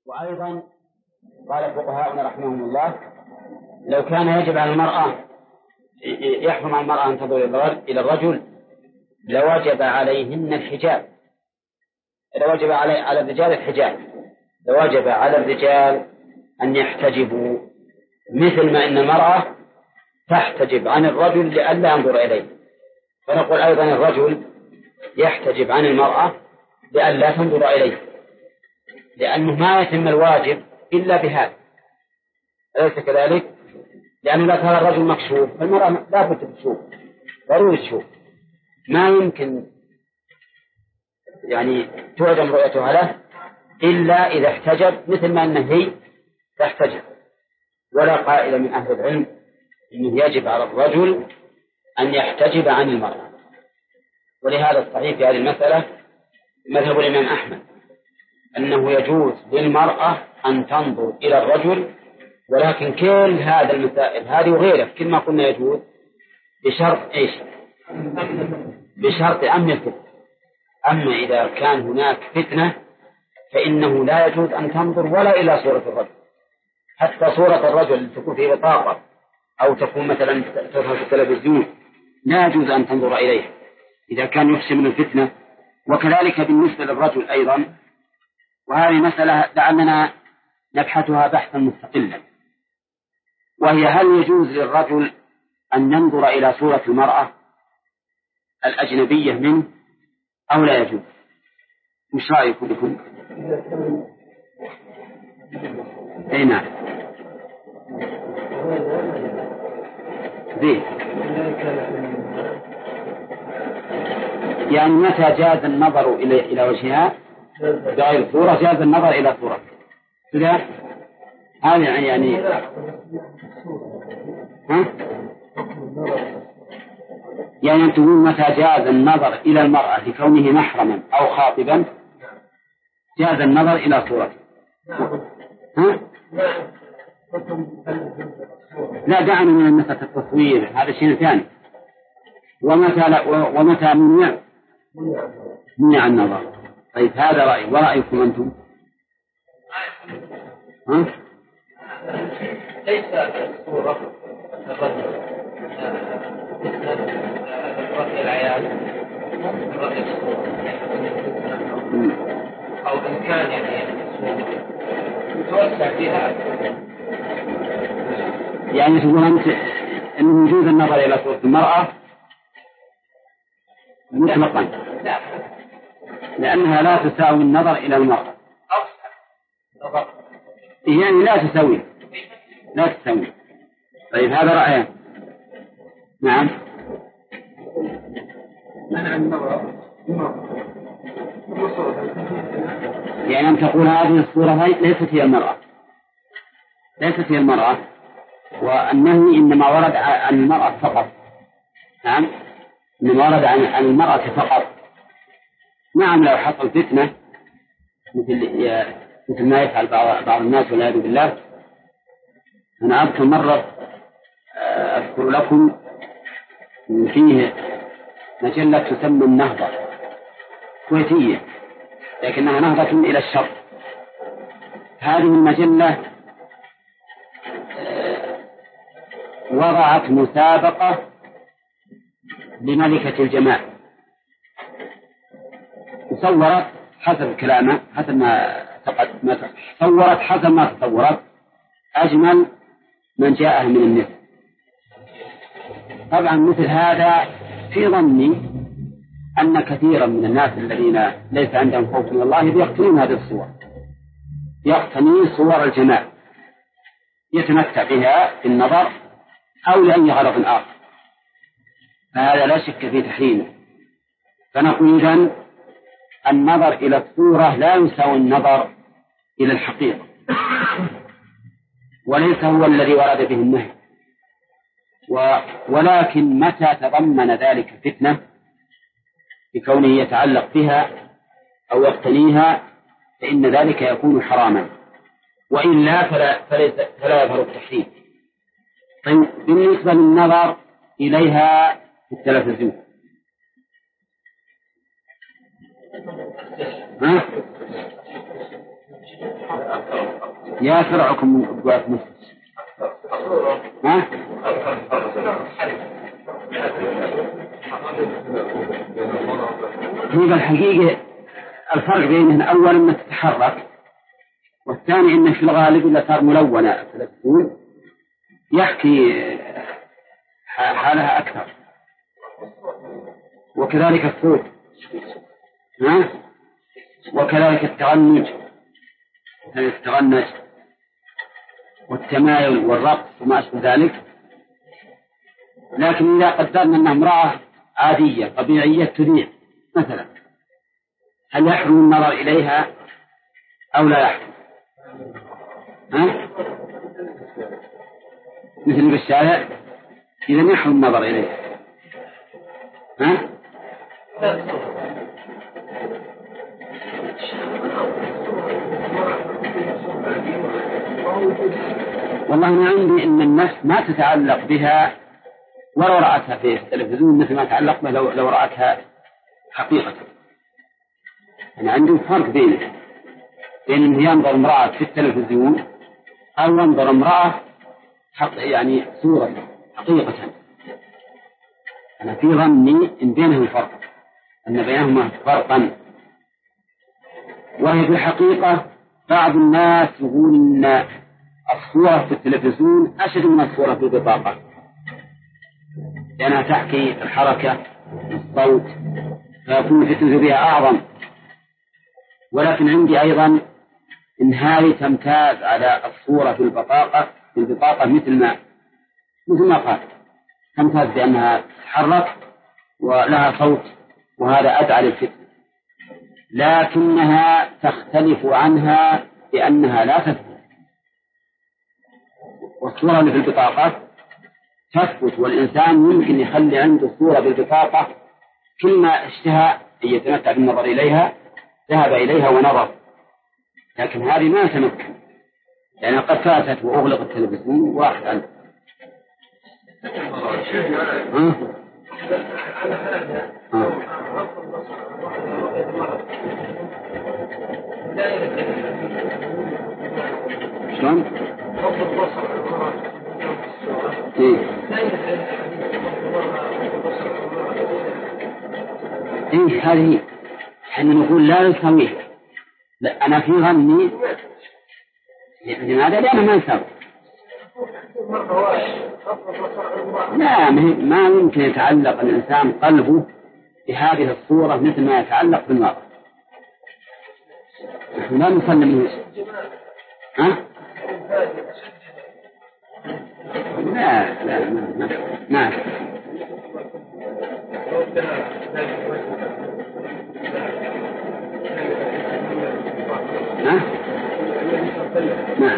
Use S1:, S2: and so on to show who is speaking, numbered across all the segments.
S1: وأيضا قال فقهاؤنا رحمهم الله لو كان يجب على المرأة يحرم على المرأة أن تنظر إلى الرجل لوجب عليهن الحجاب، لوجب على الرجال الحجاب، لوجب على الرجال أن يحتجبوا مثل ما إن المرأة تحتجب عن الرجل لئلا ينظر إليه، فنقول أيضا الرجل يحتجب عن المرأة لئلا تنظر إليه، لأنه ما يتم الواجب إلا بهذا، أليس كذلك؟ لأنه لا ترى الرجل مكشوف فالمرأة لا بد تشوف، ضروري تشوف، ما يمكن يعني تعدم رؤيتها له إلا إذا احتجب مثل ما أنه هي تحتجب. ولا قائل من أهل العلم أنه يجب على الرجل أن يحتجب عن المرأة، ولهذا الصحيح في هذه المسألة مذهب الإمام أحمد أنه يجوز للمرأة أن تنظر إلى الرجل، ولكن كل هذا المسائل هذه وغيره كل ما قلنا يجوز بشرط إيش؟ بشرط أمن الفتنة. أما إذا كان هناك فتنة فإنه لا يجوز أن تنظر ولا إلى صورة الرجل، حتى صورة الرجل تكون في بطاقة أو تكون مثلا تظهر في التلفزيون لا يجوز أن تنظر إليه إذا كان يخشى من الفتنة. وكذلك بالنسبة للرجل أيضا، وهذه مسألة لعلنا نبحثها بحثا مستقلا، وهي هل يجوز للرجل أن ينظر إلى صورة المرأة الأجنبية منه أو لا يجوز؟ مش رأيكم بكم؟ أي نعم ذي يعني متى جاز النظر إلى وجهها بغير صورة جاز النظر إلى صورة كذا، هذا يعني ها؟ يعني تقول متى جاز النظر إلى المرأة لكونه محرما أو خاطبا جاز النظر إلى صورته. ها؟ لا دعنا من مسألة التصوير، هذا شيء ثاني. ومتى منع النظر. طيب هذا رأي، ورأيكم أنتم؟ ها؟
S2: ليس الصورة رأي العيال رأي الصورة أو إن كان يعني توسع فيها،
S1: يعني تقول أنت أن وجود النظر إلى صورة المرأة مطلقا لأنها لا تساوي النظر إلى المرأة، يعني لا تساوي. طيب هذا رأيه. نعم يعني أن تقول هذه الصورة ليست هي المرأة وأنه إنما ورد عن المرأة فقط. نعم إنما ورد عن المرأة فقط. نعم لو حصل فتنة مثل ما يفعل بعض الناس والعياذ بالله. أنا أذكر مرة أذكر لكم فيه مجلة تسمى النهضة كويتية لكنها نهضة إلى الشر. هذه المجلة وضعت مسابقة لملكة الجمال، وصورت حسب كلامه حسب ما صورت حسب ما تصورت أجمل من جاءه من النساء. طبعا مثل هذا في ظني أن كثيرا من الناس الذين ليس عندهم خوف من الله يقتنون هذه الصور، يقتني صور الجمال يتمتع بها في النظر أو لأي غرض آخر، فهذا لا شك في تحريمه. فنقول إذن النظر إلى الصورة لا يساوي النظر إلى الحقيقة، وليس هو الذي ورد به النهي. ولكن متى تضمن ذلك فتنة بكونه يتعلق بها أو يقتنيها فإن ذلك يكون حراما، وإلا فلا يظهر التحريم. طيب بالنسبة للنظر إليها في التلفزيون يا فرعكم من أبواب مصر. ها؟ هي الحقيقة الفرق بينهن أولا أنها تتحرك، والثاني أنه في الغالب إلا صار ملونة التلفزيون يحكي حالها أكثر، وكذلك الصوت، ها؟ وكذلك التغنج والتمايل والرقص وما أشبه ذلك. لكن إذا قدرنا أنها امرأة عادية طبيعية تذيع مثلا، هل يحرم النظر إليها أو لا يحرم؟ ها؟ مثل بالشارع إذا يحرم النظر إليها. ها؟ والله أنا عندي أن النفس ما تتعلق بها ولو رأتها في التلفزيون مثل ما تعلق بها لو رأتها حقيقة. أنا عندي فرق بين أنه ينظر امرأة في التلفزيون أو ينظر امرأة يعني صورة حقيقة. أنا في ظني إن بينهم فرق، أن بينهما فرقا. وهي في الحقيقة بعض الناس يقول إن الصورة في التلفزيون أشد من الصورة في البطاقة، لأنها تحكي الحركة والصوت فيكون الفتنة بها أعظم. ولكن عندي أيضا إن هذه تمتاز على الصورة في البطاقة مثل ما قال، تمتاز بأنها تتحرك ولها صوت، وهذا أدعى للفتنة. لكنها تختلف عنها بأنها لا تثبت، والصورة اللي في البطاقة تثبت، والإنسان يمكن يخلي عنده صورة بالبطاقة كل ما اشتهى أن يتمتع بالنظر إليها ذهب إليها ونظر، لكن هذه ما تمكن يعني قد فاتت وأغلق التلفزيون وراحت عنه. شلون؟ إيه هذه احنا نقول لا يسويه. لا أنا في ظني لماذا؟ لأنه ما يسوي. لا ما يمكن يتعلق الإنسان قلبه بهذه الصورة مثل ما يتعلق بالمرأة. نحن لا نسلم ها؟ لا ما ها؟ نعم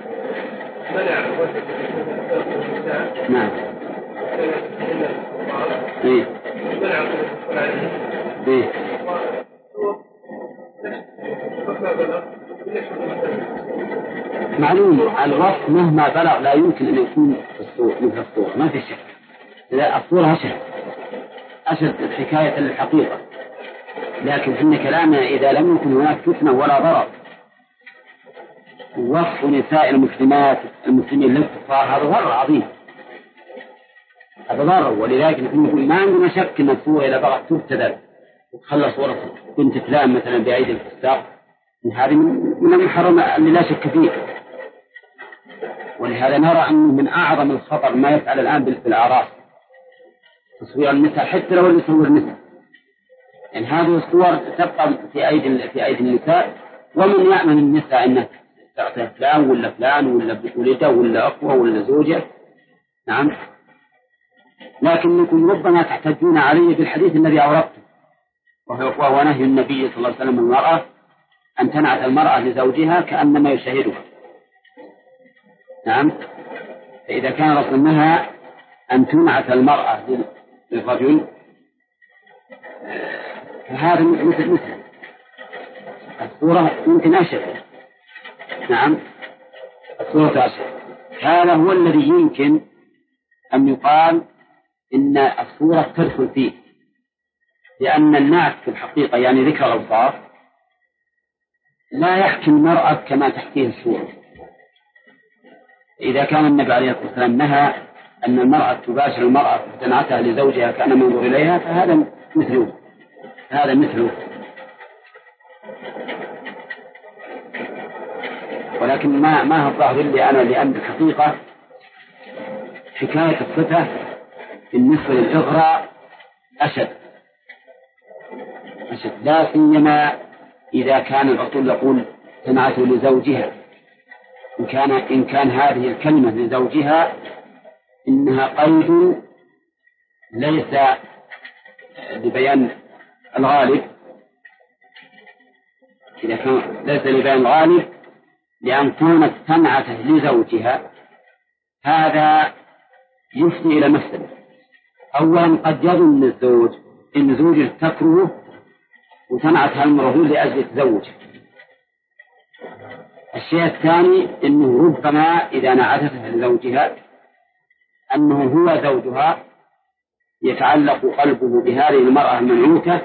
S1: نعم إيه إيه معلوم الوصف مهما بلغ لا يمكن أن يكون مثل الصورة، ما في شك. لا الصورة أشد حكاية للحقيقة، لكن إن كلامنا إذا لم يكن هناك فتنة ولا ضرر. وصف نساء المسلمين للكفار هذا ضرر عظيم، هذا ضرر. ولذلك نقول ما عندنا شك أن الصورة إذا بغت تبتذل وتخلى صورة بنت فلان مثلا بأيدي الفساق، هذه من المحرم اللي لا شك فيه. ولهذا نرى أنه من أعظم الخطر ما يفعل الآن بالأعراس تصوير النساء، حتى لو اللي يصور النساء، يعني هذه الصور تبقى في أيدي النساء، ومن يأمن النساء أنك تعطي فلان ولا ولده ولا أخوة ولا زوجة. نعم، لكنكم ربما تحتجون عليه بالحديث الذي أوردته، وهو نهي النبي صلى الله عليه وسلم المرأة أن تنعت المرأة لزوجها كأنما يشاهدها. نعم، فإذا كان رسول نهى أن تنعت المرأة للرجل فهذا مثل الصورة يمكن أشد. نعم، الصورة أشد. هذا هو الذي يمكن أن يقال إن الصورة تدخل فيه، لأن النعت في الحقيقة يعني ذكر الأوصاف لا يحكي المرأة كما تحكيه الصورة. إذا كان النبي عليه الصلاة والسلام نهى أن المرأة تباشر المرأة فتنعتها لزوجها كأن منظر إليها فهذا مثله. ولكن ما هو الظاهر لي أنا، لأن الحقيقة حكاية الصفة بالنسبة للإغراء أشد، لا سيما إذا كان الرسول يقول تنعته لزوجها. إن كان هذه الكلمة لزوجها إنها قيد ليس لبيان الغالب، إذا كان ليس لبيان الغالب لأن كانت تنعته لزوجها هذا يفضي إلى مفسدة. أولا قد يظن الزوج إن زوجه تكره وتنعتها المرأة لأجل التزوج. الشيء الثاني أنه ربما إذا نعتها لزوجها أنه هو زوجها يتعلق قلبه بهذه المرأة المنعوتة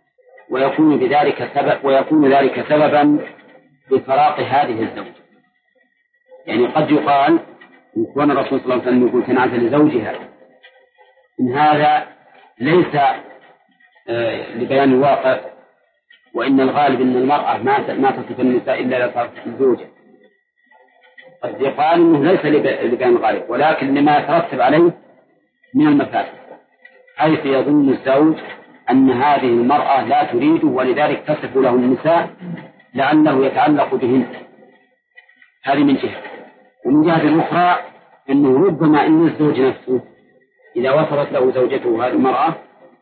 S1: ويكون ذلك سببا لفراق هذه الزوجة. يعني قد يقال إن كان الرسول صلى الله عليه وسلم يقول تنعتها لزوجها إن هذا ليس لبيان الواقع، وإن الغالب أن المرأة ما تصف النساء إلا إذا صارت الزوجة. قد يقال أنه ليس لبيان الغالب ولكن لما يترتب عليه من المفاسد، حيث يظن الزوج أن هذه المرأة لا تريده ولذلك تصف له النساء لعله يتعلق بهن. هذه من جهة. ومن جهة أخرى أنه ربما أن الزوج نفسه إذا وصلت له زوجته هذه المرأة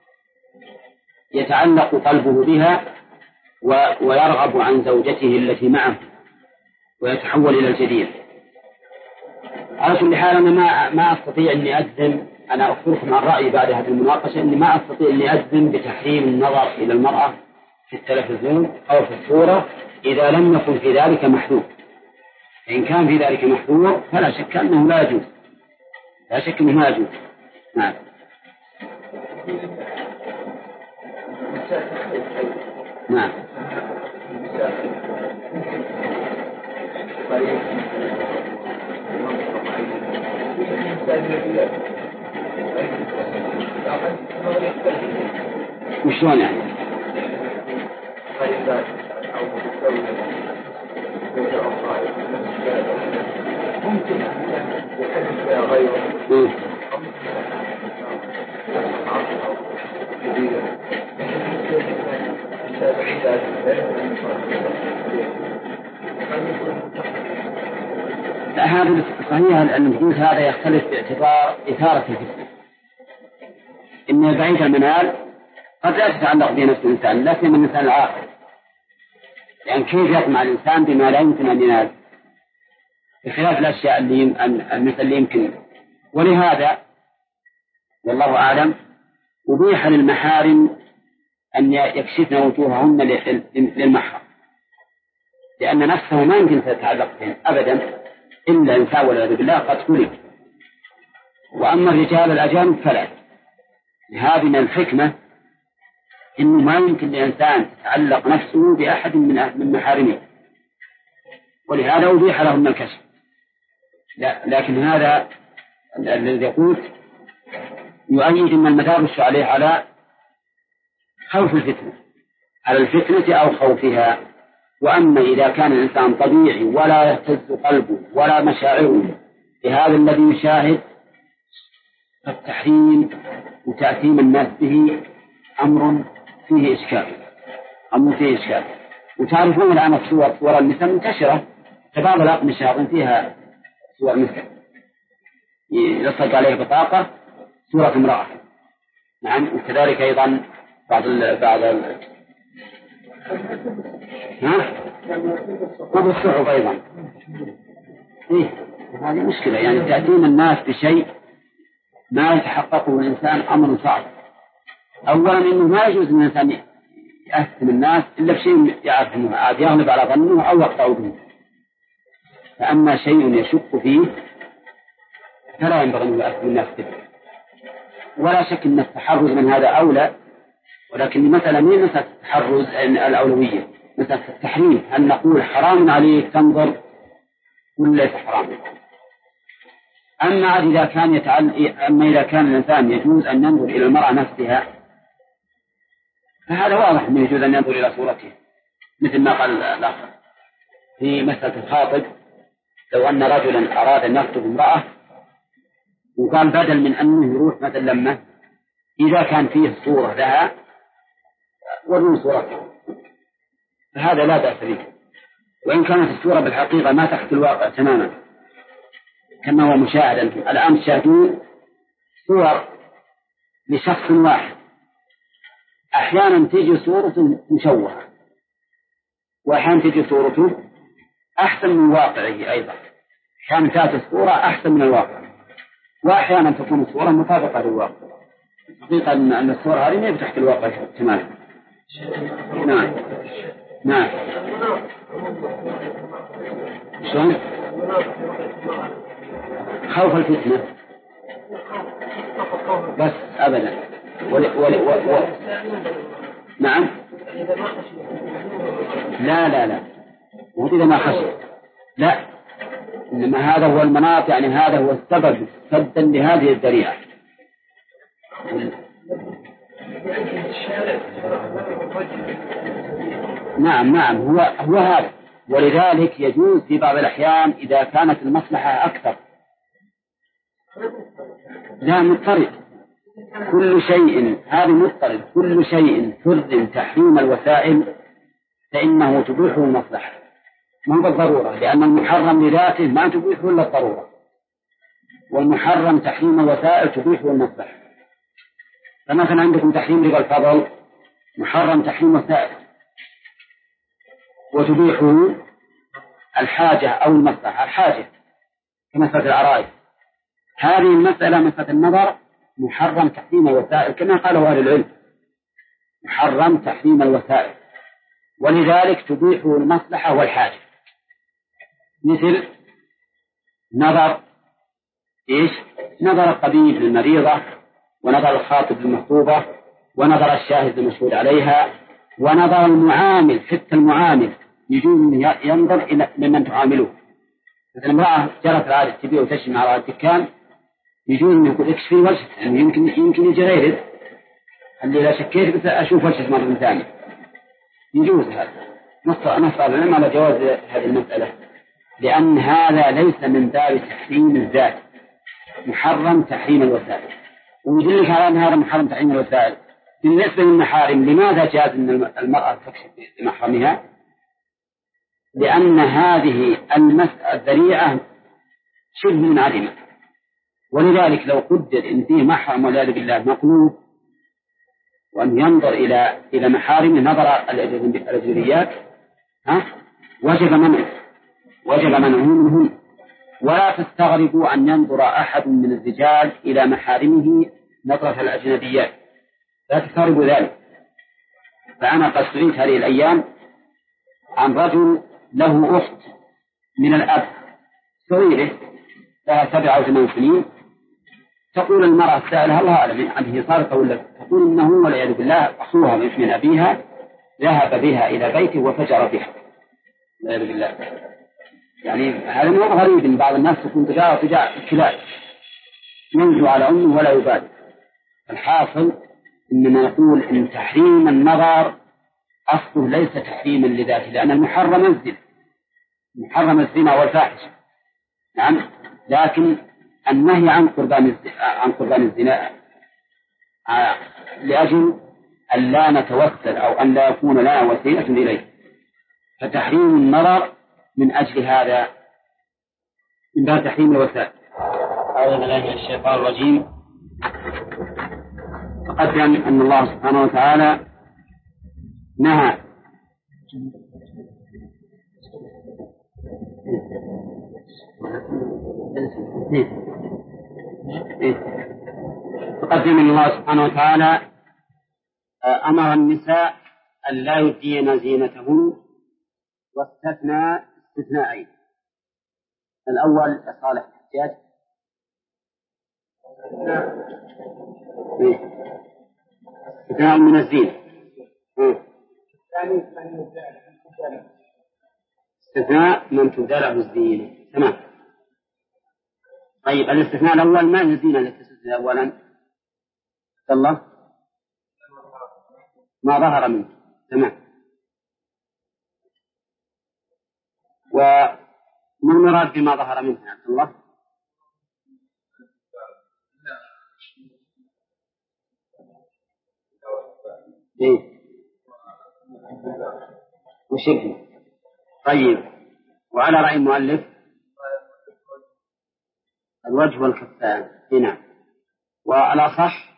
S1: يتعلق قلبه بها ويرغب عن زوجته التي معه ويتحول إلى الجديد. على كل حال أنا ما أستطيع أني أجزم، أنا أخبركم عن رأيي بعد هذه المناقشة، أني ما أستطيع أني أجزم بتحريم النظر إلى المرأة في التلفزيون أو في الصورة إذا لم يكن في ذلك محذور. إن كان في ذلك محذور فلا شك أنه لا يجوز، لا شك أنه ما يجوز. نعم. نعم. وشلون يعني؟
S2: ممكن يحدث بها غيره
S1: هذا صحيح. النفوس هذا يختلف باعتبار إثارة الفتنة. إن بعيد المنال قد لا تتعلق به نفس الإنسان، لا سيما الإنسان العاقل، لأن كيف يطمع الإنسان بما لا يمكن أن ينال بخلاف الأشياء اللي يمكن. ولهذا والله أعلم أبيح للمحارم أن يكشفن وجوههن للمحرم، لأن نفسه ما يمكن تتعلق بهم أبدا إلا إنسان والعياذ بالله قد خلق. وأما الرجال الأجانب فلا. هذه من الحكمة إنه ما يمكن لإنسان تتعلق نفسه بأحد من محارمه، ولهذا أبيح لهم الكشف. لكن هذا الذي يقول يؤيد أن المدار عليه على خوف الفتنة، على الفتنة أو خوفها. وأما إذا كان الإنسان طبيعي ولا يهتز قلبه ولا مشاعره بهذا الذي يشاهد فالتحريم وتأثيم الناس به أمر فيه إشكال. وتعرفون الآن صور النساء منتشرة، فبعض الأقمشة فيها صور نساء يلصق عليه بطاقة صورة امرأة. نعم. وكذلك أيضا بعض والصحف أيضا. هذه مشكلة، يعني تأتين الناس بشيء ما يتحققه الإنسان أمر صعب. أولا إنه ما يجوز أن الإنسان يأثم الناس إلا بشيء يعرف أنه عاد يغلب على ظنه أو يقطع به. فأما شيء يشك فيه فلا ينبغي أن يأثم الناس به. ولا شك أن التحرز من هذا أولى، ولكن المسألة من مسألة التحرز الأولوية، مسألة التحريم. هل نقول حرام عليك تنظر ولا ليس حرام؟ أما إذا كان الإنسان يجوز أن ينظر إلى المرأة نفسها فهذا واضح أنه يجوز أن ينظر إلى صورته، مثل ما قال الأخ في مسألة الخاطب. لو أن رجلا أراد أن يخطب امرأة وقال بدل من أنه يروح مثلا لما إذا كان فيه صورة لها وروا صورته فهذا لا بأس به، وإن كانت الصورة بالحقيقة ما تحت الواقع تماما كما هو مشاهدا الآن تشاهدون صور لشخص واحد، أحيانا تجي صورته مشوهة وأحيانا تجي صورته أحسن من واقعه أيضا، أحيانا تأتي الصورة أحسن من الواقع وأحيانا تكون الصورة مطابقة للواقع. حقيقة أن الصورة هذه ما تحت الواقع تماما. نعم نعم. شلون؟ خوف الفتنة بس أبدا نعم. لا وإذا ما خشي لا، إنما هذا هو المناط، يعني هذا هو السبب سدا لهذه الذريعة. نعم هو هذا، ولذلك يجوز في بعض الأحيان إذا كانت المصلحة أكثر. لا مضطرد كل شيء، هذا مضطرد كل شيء حرم تحريم الوسائل فإنه تبيحه المصلحة ما هو بالضرورة، لأن المحرم لذاته ما تبيحه إلا الضرورة، والمحرم تحريم الوسائل تبيحه المصلحة. فمثلا عندكم تحريم ربا الفضل محرم تحريم وسائل وتبيحه الحاجة أو المصلحة. الحاجة كمسألة العرائس، هذه المسألة مسألة النظر محرم تحريم الوسائل كما قاله أهل العلم، محرم تحريم الوسائل، ولذلك تبيحه المصلحة والحاجة. مثل نظر نظر الطبيب للمريضة، ونظر الخاطب للمخطوبة، ونظر الشاهد للمشهود عليها، ونظر المعامل حتى المعامل يجوز ينظر إلى ممن تعامله. مثل امرأة جرت العادة تبيع وتشتري مع الدكان يجوز أن يقول اكشفي وجهك، يعني يمكن يجي غيرك اللي لا شكيت بس أشوف وجهك مرة ثانية، يجوز هذا. نص العلم على جواز هذه المسألة، لأن هذا ليس من باب تحريم الذات، محرم تحريم الوسائل. ويدلك على أن هذا محرم تحريم الوسائل. بالنسبة للمحارم لماذا جاز أن المرأة تكشف بمحرمها؟ لأن هذه الذريعة شبه منعدمة، ولذلك لو قدر إن فيه محرم والعياذ بالله مقلوب وأن ينظر إلى محارم نظر الأجنبيات وجب منعه منهم. ولا تستغربوا أن ينظر أحد من الرجال إلى محارمه نظرة الأجنبيات، لا تستغربوا ذلك. فأنا قد سئلت هذه الأيام عن رجل له أخت من الأب صغيرة لها 7 أو 8 سنين، تقول المرأة سألها الله أعلم عنه صارت ولا، تقول إنه والعياذ بالله أخوها من أبيها ذهب بها إلى بيته وفجر بها والعياذ بالله. يعني هذا مو غريب إن بعض الناس تكون تجاه كلاب ينزو على أمه ولا يبالي. الحاصل إننا نقول إن تحريم النظر أصله ليس تحريما لذاته، لأن المحرم الزنا والفاحشة نعم، لكن النهي عن قربان الزنا لأجل أن لا نتوسل أو أن لا يكون لنا وسيلة إليه، فتحريم النظر من أجل هذا من باب تحريم الوسائل. أعوذ بالله من الشيطان الرجيم. تقدم أن الله سبحانه وتعالى نهى تقدم أن الله سبحانه وتعالى أمر النساء أن لا يبدين زينتهن، واستثنى استثناءين. الأول صالح الحجاج استثناء من الزينة، استثناء من تبدأ له الزينة. تمام. طيب الاستثناء الأول ما هي الزينة التي تستثنى أولا؟ الله ما ظهر منه. تمام. وما المراد بما ظهر منه يا عبد الله؟ إيه؟ وشبه. طيب، وعلى رأي المؤلف الوجه والكفان. هنا والأصح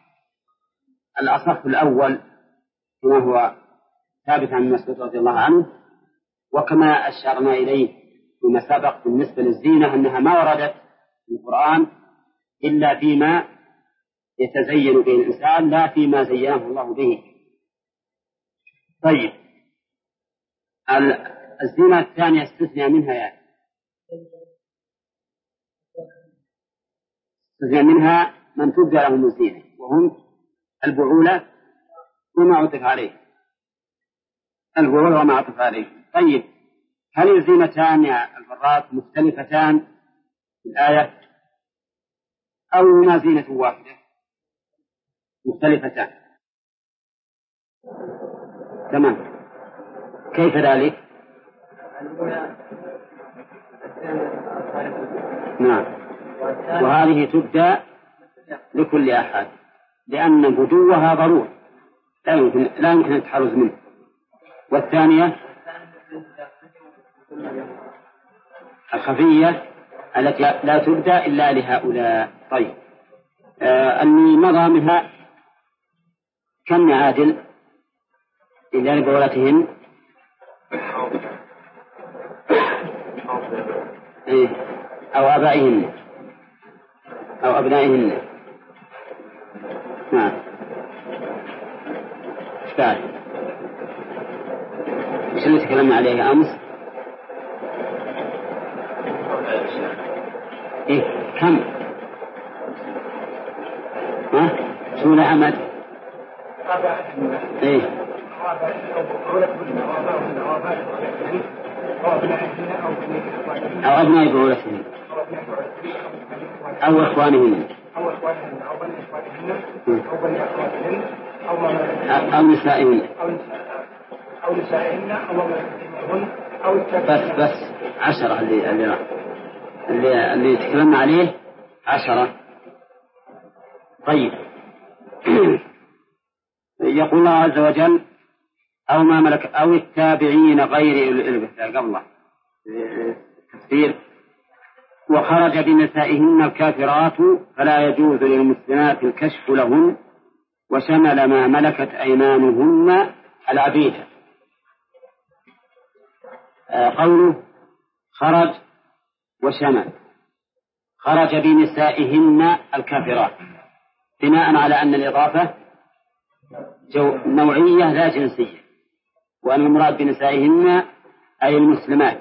S1: الأول كما هو ثابت عن مسعود رضي الله عنه، وكما أشرنا إليه فيما سبق بالنسبة للزينة أنها ما وردت في القرآن إلا فيما يتزين به الإنسان لا فيما زينه الله به. طيب، الزينة الثانية استثنى منها يعني استثنى منها من تبدى لهم الزينة وهم البعولة وما عطف عليه. البعولة وما عطف عليه. طيب، هل الزينتان يا الفراط مختلفتان في الآية أو هما زينة واحدة؟ مختلفتان. تمام. كيف ذلك؟ نعم. وهذه تبدأ لكل أحد لأن بدوها ضروري لا يمكن التحرز منه. والثانية الخفية التي لا تبدأ إلا لهؤلاء. طيب، أني مضى منها كم عادل إلا لبولتهن؟ أو آبائهن أو أبنائهن. نعم. اشتعل وش اللي تكلمنا عليه أمس؟ كم؟ شو لعمد؟ أو أبناء بعولتهن أو إخوانهن أو نسائهن بس 10 اللي تكلمنا عليه 10. طيب، يقول الله عز وجل أو ما ملك أو التابعين غير قبله تفسير وخرج بنسائهن الكافرات فلا يجوز للمسلمات الكشف لهن وشمل ما ملكت أيمانهن العبيد. قوله خرج وشمل، خرج بنسائهن الكافرات بناء على أن الإضافة نوعية لا جنسية، وأن المراد بنسائهن أي المسلمات.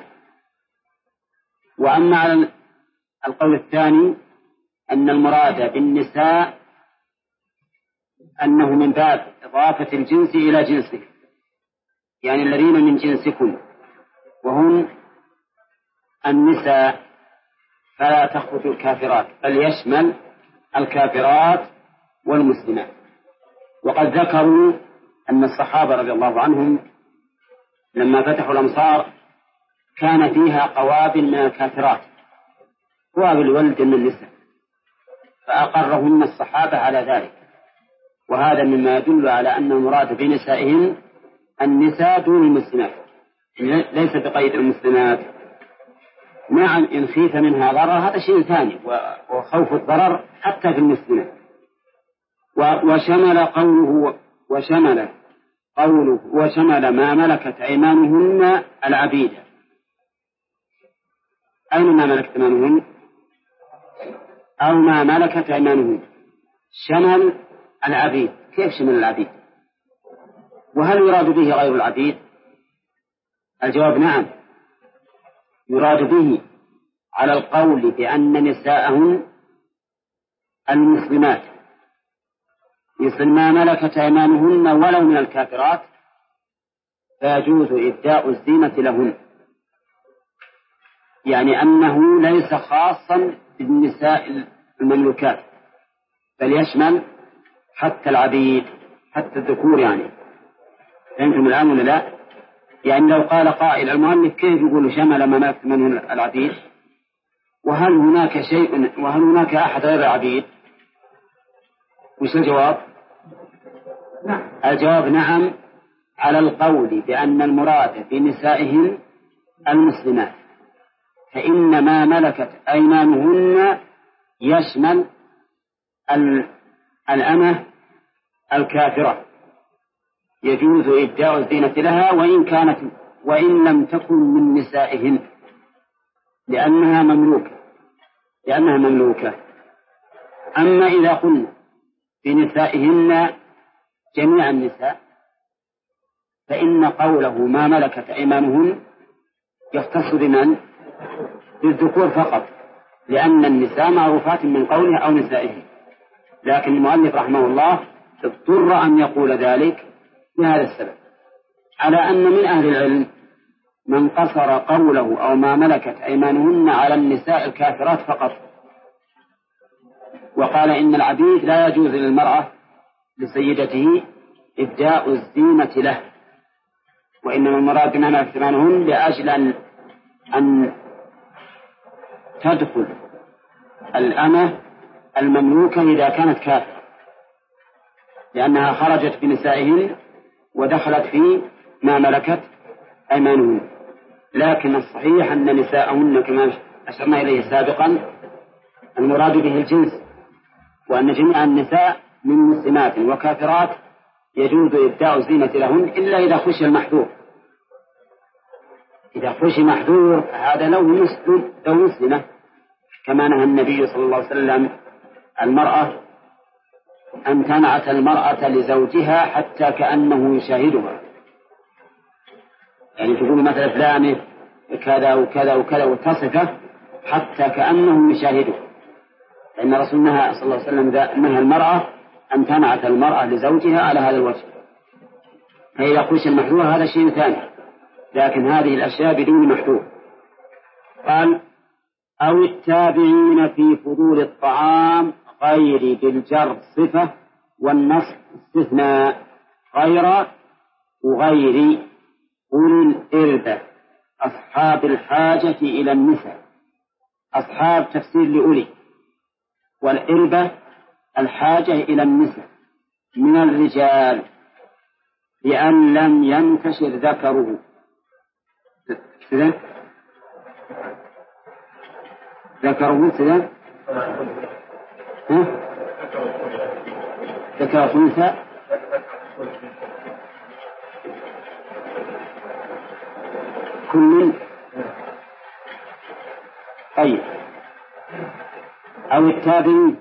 S1: وأما على القول الثاني أن المراد بالنساء أنه من باب إضافة الجنس إلى جنسه، يعني الذين من جنسكم وهم النساء، فلا تخرج الكافرات بل يشمل الكافرات والمسلمات. وقد ذكروا أن الصحابة رضي الله عنهم لما فتحوا الأمصار كان فيها قوابل من الكافرات، قوابل ولد من النساء، فأقرهم الصحابة على ذلك. وهذا مما يدل على أن المراد بنسائهم النساء دون المسلمات، ليس بقيد المسلمات. نعم، إن خيف منها ضرر هذا شيء ثاني، وخوف الضرر حتى في المسلمات. وشمل ما ملكت أيمانهن العبيد. أين ما ملكت أيمانهن؟ أو ما ملكت أيمانهن شمل العبيد. كيف شمل العبيد؟ وهل يراد به غير العبيد؟ الجواب نعم، يراد به على القول بأن نساءهن المسلمات مثل ما ملكت أيمانهن ولو من الكافرات فيجوز إبداء الزينة لهن، يعني أنه ليس خاصا بالنساء المملوكات، بل يشمل حتى العبيد، حتى الذكور يعني. فهمتم الآن ولا لا؟ يعني لو قال قائل المؤلف كيف يقول شمل ما ملكت منه العبيد، وهل هناك أحد غير العبيد؟ وش الجواب؟ الجواب نعم، على القول بأن المراد بنسائهم المسلمات، فإن ما ملكت أيمانهن يشمل الأمة الكافرة يجوز إبداء الزينة لها وإن لم تكن من نسائهن، لأنها مملوكة. أما إذا قلنا بنسائهن جميع النساء فإن قوله ما ملكت أيمانهن يختص بمن؟ بالذكور فقط، لأن النساء معروفات من قوله أو نسائه. لكن المؤلف رحمه الله اضطر أن يقول ذلك بهذا السبب، على أن من أهل العلم من قصر قوله أو ما ملكت أيمانهن على النساء الكافرات فقط، وقال إن العبيد لا يجوز للمرأة لسيدته إبداء الزينة له، وإنما المراد بما ملكت أيمانهن لأجل أن تدخل الأمة المملوكة إذا كانت كافرة، لأنها خرجت بنسائهن ودخلت في ما ملكت أيمانهن. لكن الصحيح أن نساءهن كما أشرنا إليه سابقا المراد به الجنس، وأن جميع النساء من مسلمات وكافرات يجوز إبداء الزينة لهن إلا إذا خشي المحذور. إذا خشي محذور هذا لو مسلمة، كما نهى النبي صلى الله عليه وسلم المرأة أن تنعت المرأة لزوجها حتى كأنه يشاهدها، يعني تقول مثلا فلانة كذا وكذا وكذا وتصفه حتى كأنه يشاهده، لأن رسولنا صلى الله عليه وسلم نهى المرأة أن تنعت المرأة لزوجها على هذا الوجه. فإذا خشي المحذور هذا شيء ثاني، لكن هذه الأشياء بدون محذور. قال أو التابعين في فضول الطعام غير بالجر صفة والنصب استثناء، غير وغير أولي الإربة أصحاب الحاجة إلى النساء. أصحاب تفسير لأولي، والإربة الحاجة إلى النساء من الرجال لأن لم ينتشر ذكره. ذكره سلام ذكر أنثى كل طيب. أو التابعين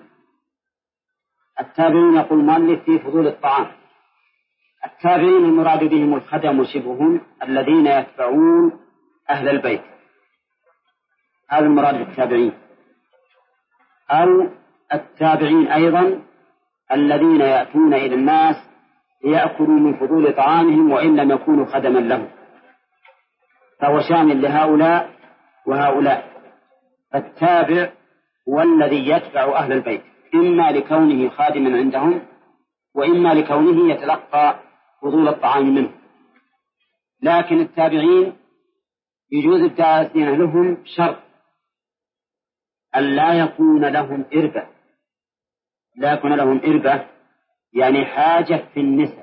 S1: يقول المؤلف في فضول الطعام. التابعين المراد بهم الخدم وشبههم الذين يتبعون أهل البيت، هذا المراد بالتابعين. أو التابعين أيضا الذين يأتون إلى الناس ليأكلوا من فضول طعامهم وإن لم يكونوا خدما لهم، فهو شامل لهؤلاء وهؤلاء. فالتابع هو الذي يتبع أهل البيت، إما لكونه خادما عندهم وإما لكونه يتلقى فضول الطعام منه. لكن التابعين يجوز ابتاع الزينة لهم شرط أن لا يكون لهم إربة، لا يكون لهم إربة يعني حاجة في النساء.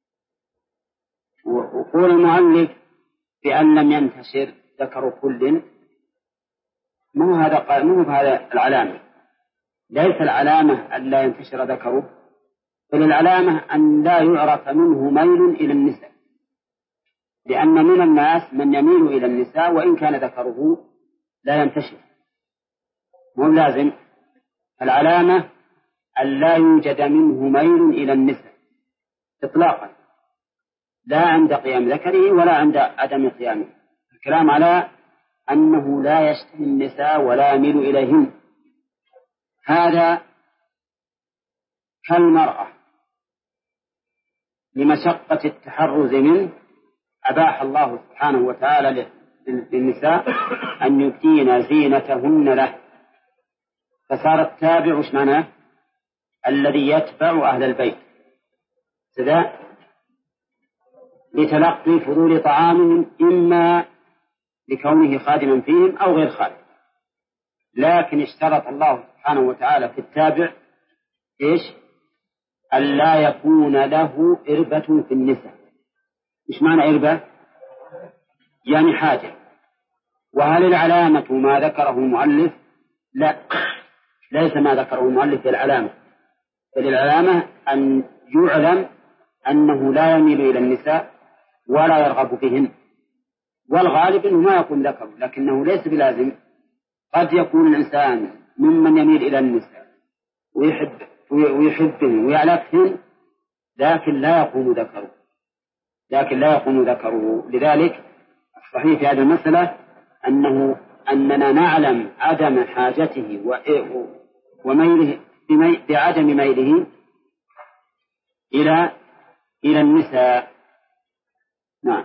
S1: وقول المؤلف بأن لم ينتشر ذكر كل، مو هذا العلامة، ليس العلامة أن لا ينتشر ذكره، بل العلامة أن لا يعرف منه ميل إلى النساء، لأن من الناس من يميل إلى النساء وإن كان ذكره لا ينتشر، مو لازم. العلامة أن لا يوجد منه ميل إلى النساء إطلاقا، لا عند قيام ذكره ولا عند عدم قيامه. الكلام على أنه لا يشتهي النساء ولا يميل إليهن. هذا كالمرأة لمشقة التحرز منه أباح الله سبحانه وتعالى للنساء أن يبدين زينتهن له، فصار التابع وش معناه؟ الذي يتبع أهل البيت كذا لتلقي فضول طعامهم، إما لكونه خادما فيهم أو غير خادم. لكن اشترط الله سبحانه وتعالى في التابع إيش؟ ألا يكون له إربة في النساء. إيش معنى إربة؟ يعني حاجة. وهل العلامة ما ذكره المؤلف؟ لا، ليس ما ذكره المؤلف العلامة، بل العلامة أن يعلم أنه لا يميل إلى النساء ولا يرغب بهن، والغالب أنه ما يكون ذكره، لكنه ليس بلازم. قد يكون الإنسان ممن يميل إلى النساء ويحبهن ويعلفهن، لكن لا يكون ذكره. لذلك الصحيح في هذه المسألة أننا نعلم عدم حاجته وميله بعدم ميله إلى النساء. نعم.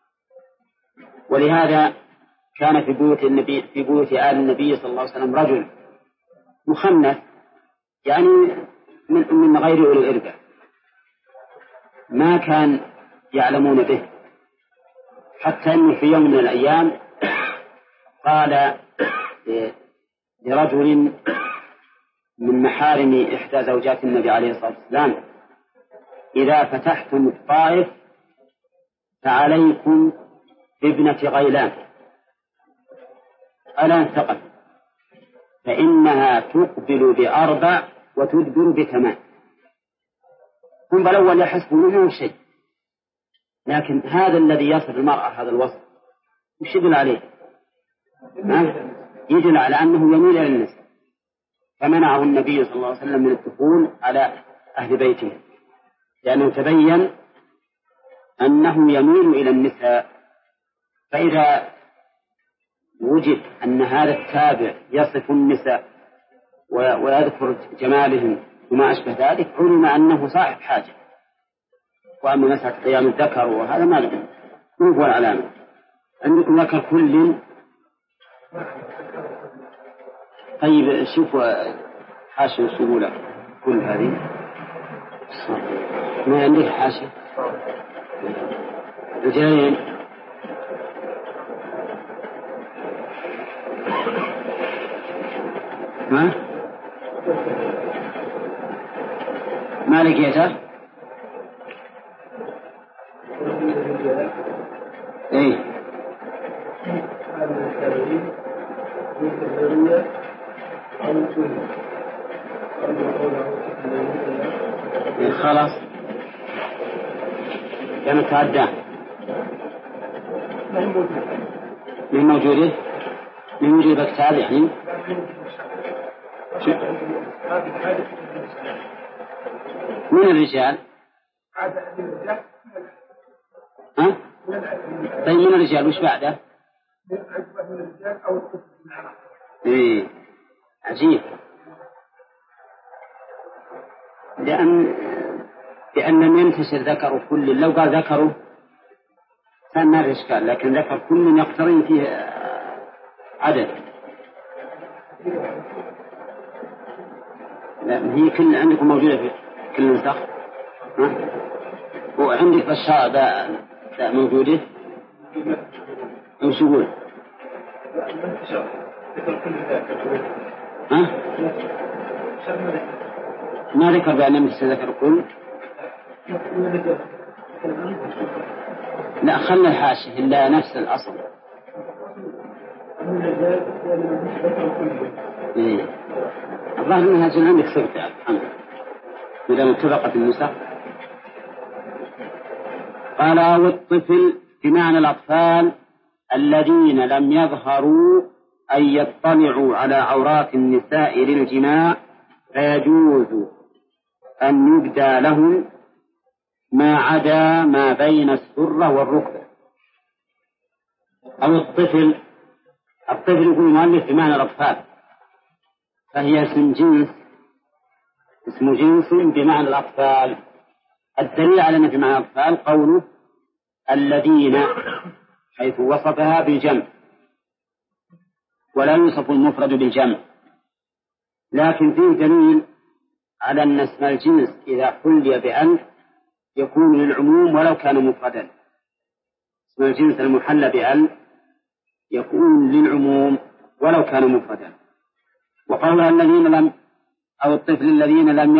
S1: ولهذا كان في بيوت آل النبي صلى الله عليه وسلم رجل مخنث، يعني من غير أولي الإربة، ما كان يعلمون به، حتى أنه في يوم من الأيام قال لرجل من محارم إحدى زوجات النبي عليه الصلاة والسلام: إذا فتحتم الطائف فعليكم بابنة غيلان ألا انثقل، فإنها تقبل ب4 وتدبر ب8. هم بالأول يحسبون منه شيء، لكن هذا الذي يصف المرأة هذا الوصف وش يدل عليه؟ يدل على أنه يميل إلى النساء، فمنعه النبي صلى الله عليه وسلم من الدخول على أهل بيته، لأنه تبين أنه يميل إلى النساء. فإذا وجد أن هذا التابع يصف النساء ويذكر جمالهم وما أشبه ذلك، علم أنه صاحب حاجة. وأما مسألة قيام الذكر وهذا ما هو العلامة. عندكم ذكر كل. طيب شوفوا حاشية وش يقول كل هذه، ما عندك حاشية رجالين. ما لقيته؟ ايه خلاص كان تعدى من موجوده بكتاب يعني. من الرجال؟ ها؟ طيب من الرجال وش بعده؟ إيه عجيب، لأن لم ينتشر ذكر كل. لو قال ذكره كان ما في إشكال، لكن ذكر كل يقترن فيه عدد. لا هي كل عندكم موجودة في كل نسخ. وعندك بشار لا موجودة. وش يقول؟ ما ذكر بأن من ذكر كل. لا خلنا الحاشية إلا نفس الأصل. إيه الظاهر أنها جل عندك صرت الحمد إذا متفقت النسخ. قال: أو الطفل بمعنى الأطفال الذين لم يظهروا أن يطلعوا على عورات النساء للجماع، فيجوز أن يبدى لهم ما عدا ما بين السرة والركبة. أو الطفل يقول المؤلف بمعنى الأطفال، فهي اسم جنس بمعنى الأطفال. الدليل على أن بمعنى الأطفال قوله الذين، حيث وصفها بالجمع ولا يوصف المفرد بالجمع، لكن فيه دليل على أن اسم الجنس إذا حلي بأن يكون للعموم ولو كان مفردا. اسم الجنس المحلى بأن يكون للعموم ولو كان مفردا. وقولها الذين لم أو الطفل الذين لم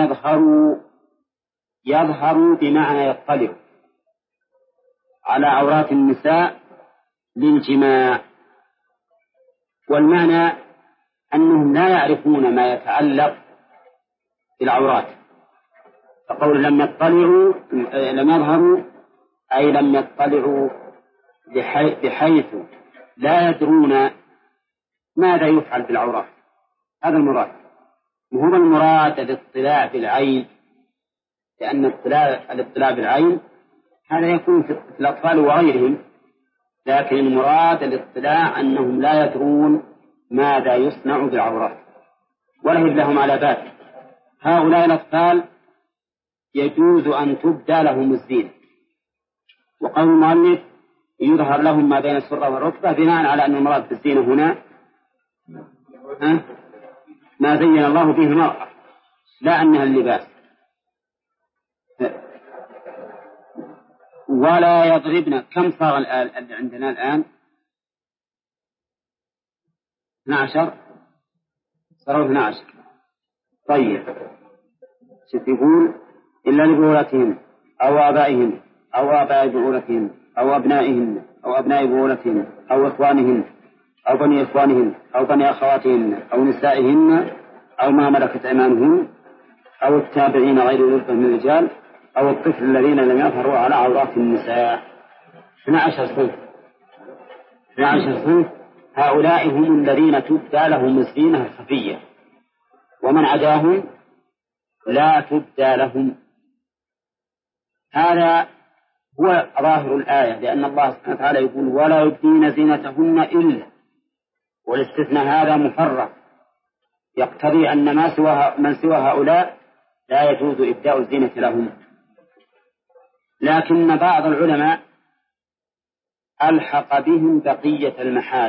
S1: يظهروا بمعنى يطلعوا على عورات النساء للجماع، والمعنى أنهم لا يعرفون ما يتعلق بالعورات. فقول لم يظهروا أي لم يطلعوا بحيث لا يدرون ماذا يفعل بالعورات. هذا المراد، وهو المراد الاطلاع بالعين، لأن الاطلاع بالعين هذا يكون في الأطفال وغيرهم، لكن المراد الاطلاع أنهم لا يدرون ماذا يصنع بالعورات ولهب لهم على بال. هؤلاء الأطفال يجوز أن تبدى لهم الزينة، وقول المؤلف يظهر لهم ما بين السرة والركبة بناء على أن المراد بالزينة هنا ما زين الله به المرأة، لا أنها اللباس. ولا يضربن، كم صار اللي عندنا الآن؟ 12 صاروا 12. طيب شوف يقول إلا لبعولتهم أو آبائهم أو آباء بعولتهم أو أبنائهن أو أبناء بعولتهم أو إخوانهن أو بني إخوانهن أو بني أخواتهن أو نسائهن أو ما ملكت أيمانهن أو التابعين غير أولي الإربة من الرجال أو الطفل الذين لم يظهروا على عورات النساء. 12 صنف. هؤلاء هم الذين تبدى لهم الزينة الخفية، ومن عداهم لا تبدى لهم. هذا هو ظاهر الآية، لأن الله سبحانه وتعالى يقول ولا يبدين زينتهن إلا، والاستثناء هذا مفرق يقتضي أن من سوى هؤلاء لا يجوز إبداء الزينة لهم. لكن بعض العلماء ألحق بهم بقية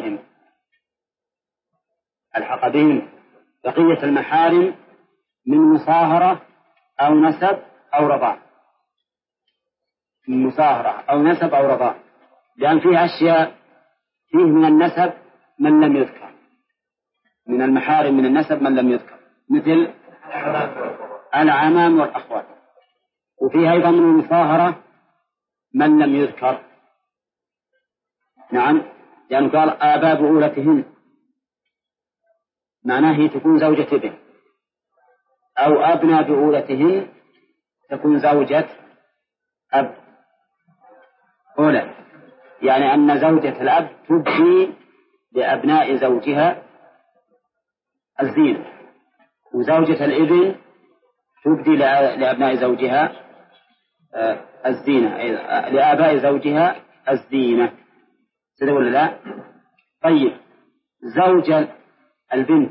S1: المحارم من مصاهرة أو نسب أو رضاع، من مصاهرة أو نسب أو رضاع، لأن فيه أشياء فيه من النسب من لم يذكر، من المحارم من النسب من لم يذكر، مثل العمام والأخوات، وفيه أيضا من المصاهرة من لم يذكر. نعم، يعني قال آباء بعولتهن، معناه هي تكون زوجة ابن، أو أبناء بعولتهن تكون زوجة أب أولى، يعني أن زوجة الأب تبدي لأبناء زوجها الزينة، وزوجة الابن تبدي لأبناء زوجها الزينة، لآباء زوجها الزينة. كذا ولا لا؟ طيب زوج البنت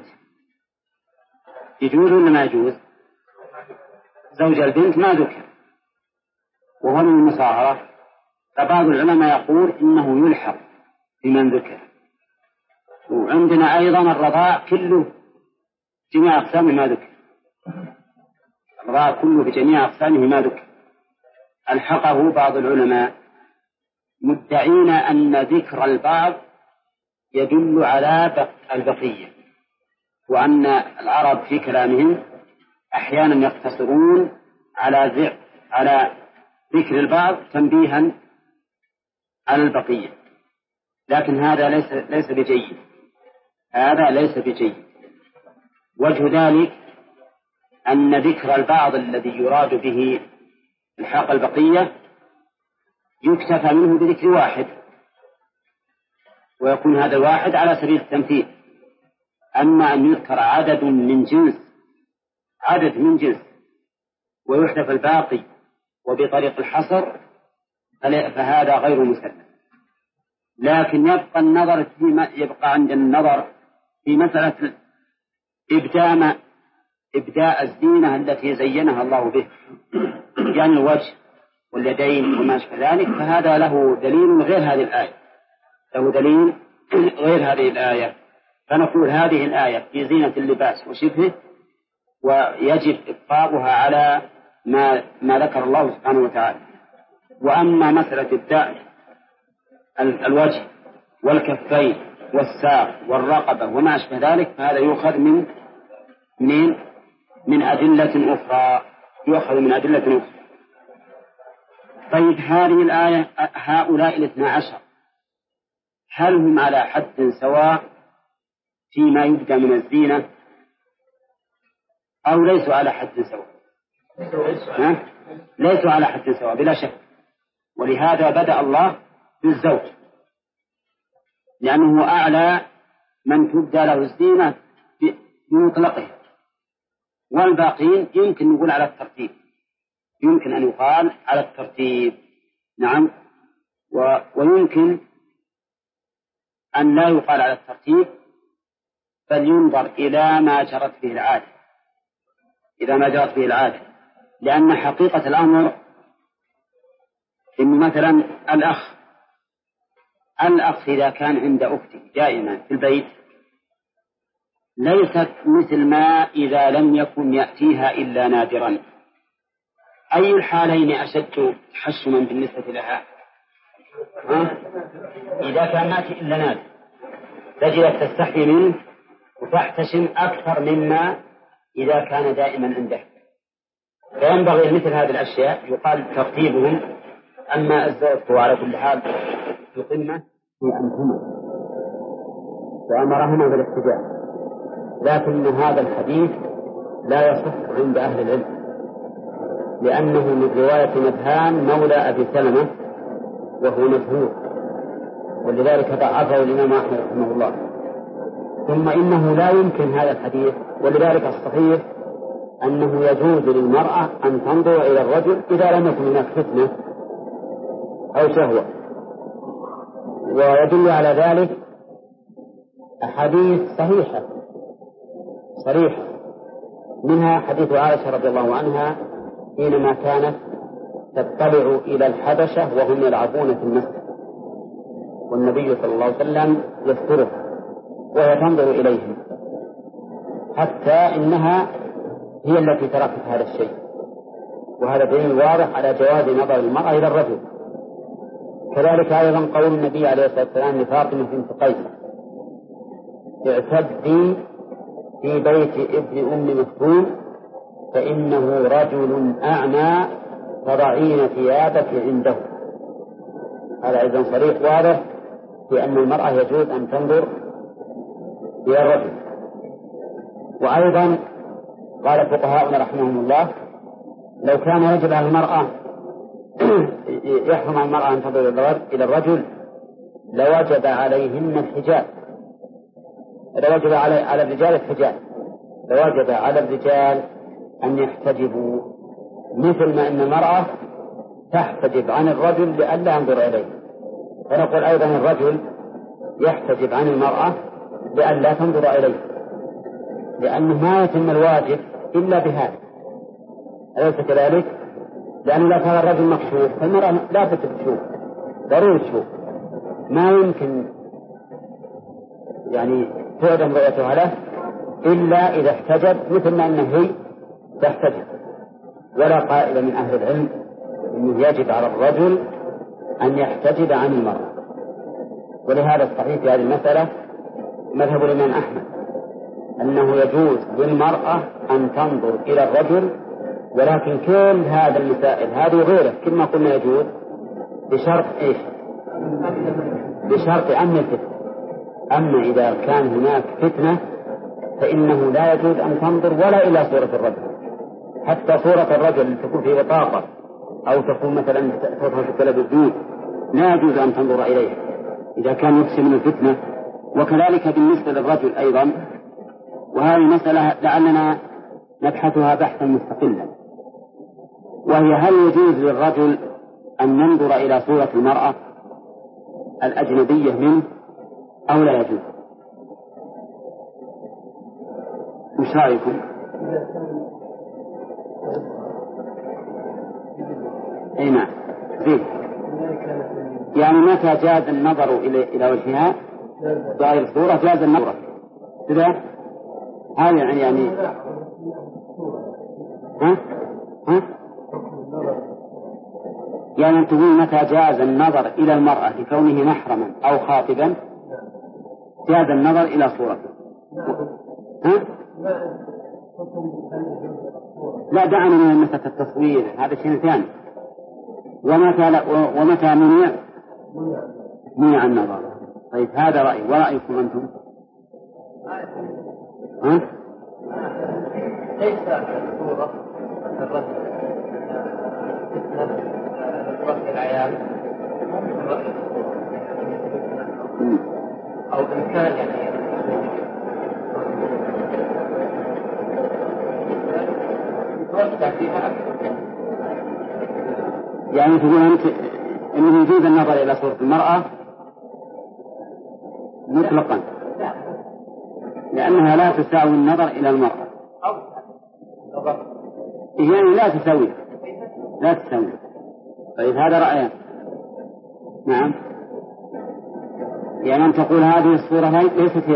S1: يجوز ولا ما يجوز؟ زوج البنت ما ذكر وهو من المصاهرة، فبعض العلماء يقول إنه يلحق بمن ذكر. وعندنا أيضا الرضاع كله جميع أقسامه ما ذكر، الرضاع كله بجميع أقسامه ما ذكر، ألحقه بعض العلماء مدعين أن ذكر البعض يدل على البقية، وأن العرب في كلامهم أحيانا يقتصرون على ذكر البعض تنبيها على البقية، لكن هذا ليس بجيد، هذا ليس بجيد. وجه ذلك أن ذكر البعض الذي يراد به الحاق البقية يكتفى منه بذكر واحد، ويكون هذا الواحد على سبيل التمثيل. أما أن يذكر عدد من جنس ويحذف الباقي وبطريق الحصر فهذا غير مسلم. لكن يبقى عند النظر في مسألة إبداء الزينة التي زينها الله به، يعني الوجه واليدين وما شابه ذلك، فهذا له دليل غير هذه الآية، فنقول هذه الآية في زينة اللباس وشبهه ويجب إبقاؤها على ما ذكر الله سبحانه وتعالى. وأما مسألة الداء الوجه والكفين والساق والرقبة وما أشبه ذلك فهذا يؤخذ من أدلة أخرى. طيب هذه الآية هؤلاء 12 هل هم على حد سواء فيما يبدأ من الزينة أو ليسوا على حد سواء؟ ليسوا على حد سواء بلا شك. ولهذا بدأ الله بالزوج لأنه أعلى من تبدأ له الزينة بمطلقه، والباقين يمكن نقول على الترتيب، يمكن أن يقال على الترتيب. نعم. ويمكن أن لا يقال على الترتيب بل ينظر إلى ما جرت به العادة، لأن حقيقة الأمر إن مثلا الأخ إذا كان عند أخته دائما في البيت ليست مثل ما إذا لم يكن يأتيها إلا نادرا. أي الحالين أشد تحشما بالنسبة لها؟ إذا كان ناتي إلا نادر تجد تستحي منه وتحتشم أكثر مما إذا كان دائما عنده. فينبغي مثل هذه الأشياء يقال ترتيبهم. أما الزوج هو على كل حال في قمة في أنهما وأمرهما بالاحتجاج، لكن هذا الحديث لا يصح عند أهل العلم لأنه من رواية نبهان مولى أبي سلمة وهو مجهول، ولذلك ضعفه الإمام أحمد رحمه الله. ثم إنه لا يمكن هذا الحديث، ولذلك الصحيح أنه يجوز للمرأة أن تنظر إلى الرجل إذا لم يكن هناك فتنة أو شهوة. ويدل على ذلك أحاديث صريحة منها حديث عائشة رضي الله عنها حينما كانت تطلع إلى الحبشة وهم يلعبون في المسجد والنبي صلى الله عليه وسلم يسترها وهي تنظر إليهم حتى إنها هي التي تركت هذا الشيء. وهذا دليل واضح على جواز نظر المرأة إلى الرجل. كذلك أيضا قول النبي عليه الصلاة والسلام لفاطمة بنت قيس اعتدي في بيت ابن أم مكتوم فإنه رجل أعمى تضعين ثيابك عنده. هذا أيضا صريح واضح في أن المرأة يجوز أن تنظر إلى الرجل. وأيضا قال فقهاؤنا رحمهم الله لو كان يجب على المرأة يحرم على المرأة أن تنظر إلى الرجل لوجب عليهن الحجاب، لوجب على الرجال الحجاب، لوجب على الرجال أن يحتجبوا مثل ما أن المرأة تحتجب عن الرجل لئلا ينظر إليه، فنقول أيضا الرجل يحتجب عن المرأة لئلا تنظر إليه، لأنه ما يتم الواجب إلا بهذا، أليس كذلك؟ لأنه لا كان الرجل مكشوف فالمرأة لا تشوف، ضروري تشوف، ما يمكن يعني تعدم رؤيتها له إلا إذا احتجب مثل ما أنه هي تحتجب. ولا قائل من أهل العلم أنه يجب على الرجل أن يحتجب عن المرأة. ولهذا الصحيح في هذه المسألة مذهب الإمام أحمد أنه يجوز للمرأة أن تنظر إلى الرجل، ولكن كل هذا المسائل هذه غيره كل ما قلنا يجوز بشرط إيش؟ بشرط أمن الفتنة. أما إذا كان هناك فتنة فإنه لا يجوز أن تنظر ولا إلى صورة الرجل، حتى صورة الرجل تكون في بطاقة أو تكون مثلا صورة في التلفزيون لا يجوز أن تنظر إليها إذا كان يخشى من الفتنة. وكذلك بالنسبة للرجل أيضا، وهذه مسألة لعلنا نبحثها بحثا مستقلا، وهي هل يجوز للرجل أن ينظر إلى صورة المرأة الأجنبية منه أو لا يجوز؟ مش رأيكم؟ أي نعم زين. يعني متى جاز النظر إلى وجهها بغير صورة جاز النظر كذا؟ هذا يعني ها؟ يعني تقول متى جاز النظر إلى المرأة لكونه محرما أو خاطبا جاز النظر إلى صورته. ها؟ لا دعنا من مسألة التصوير، هذا شيء ثاني. ومتى منع النظر. طيب هذا رأي، ورأيكم أنتم؟ ها؟
S2: ليس الصورة الرسم رسم العيال أو إمكان يعني يتوسع فيها أكثر.
S1: يعني تقول أنت أنه يجوز النظر إلى صورة المرأة مطلقا لأنها لا تساوي النظر إلى المرأة، يعني لا تساوي. طيب هذا رأيك. نعم، يعني أن تقول هذه الصورة ليست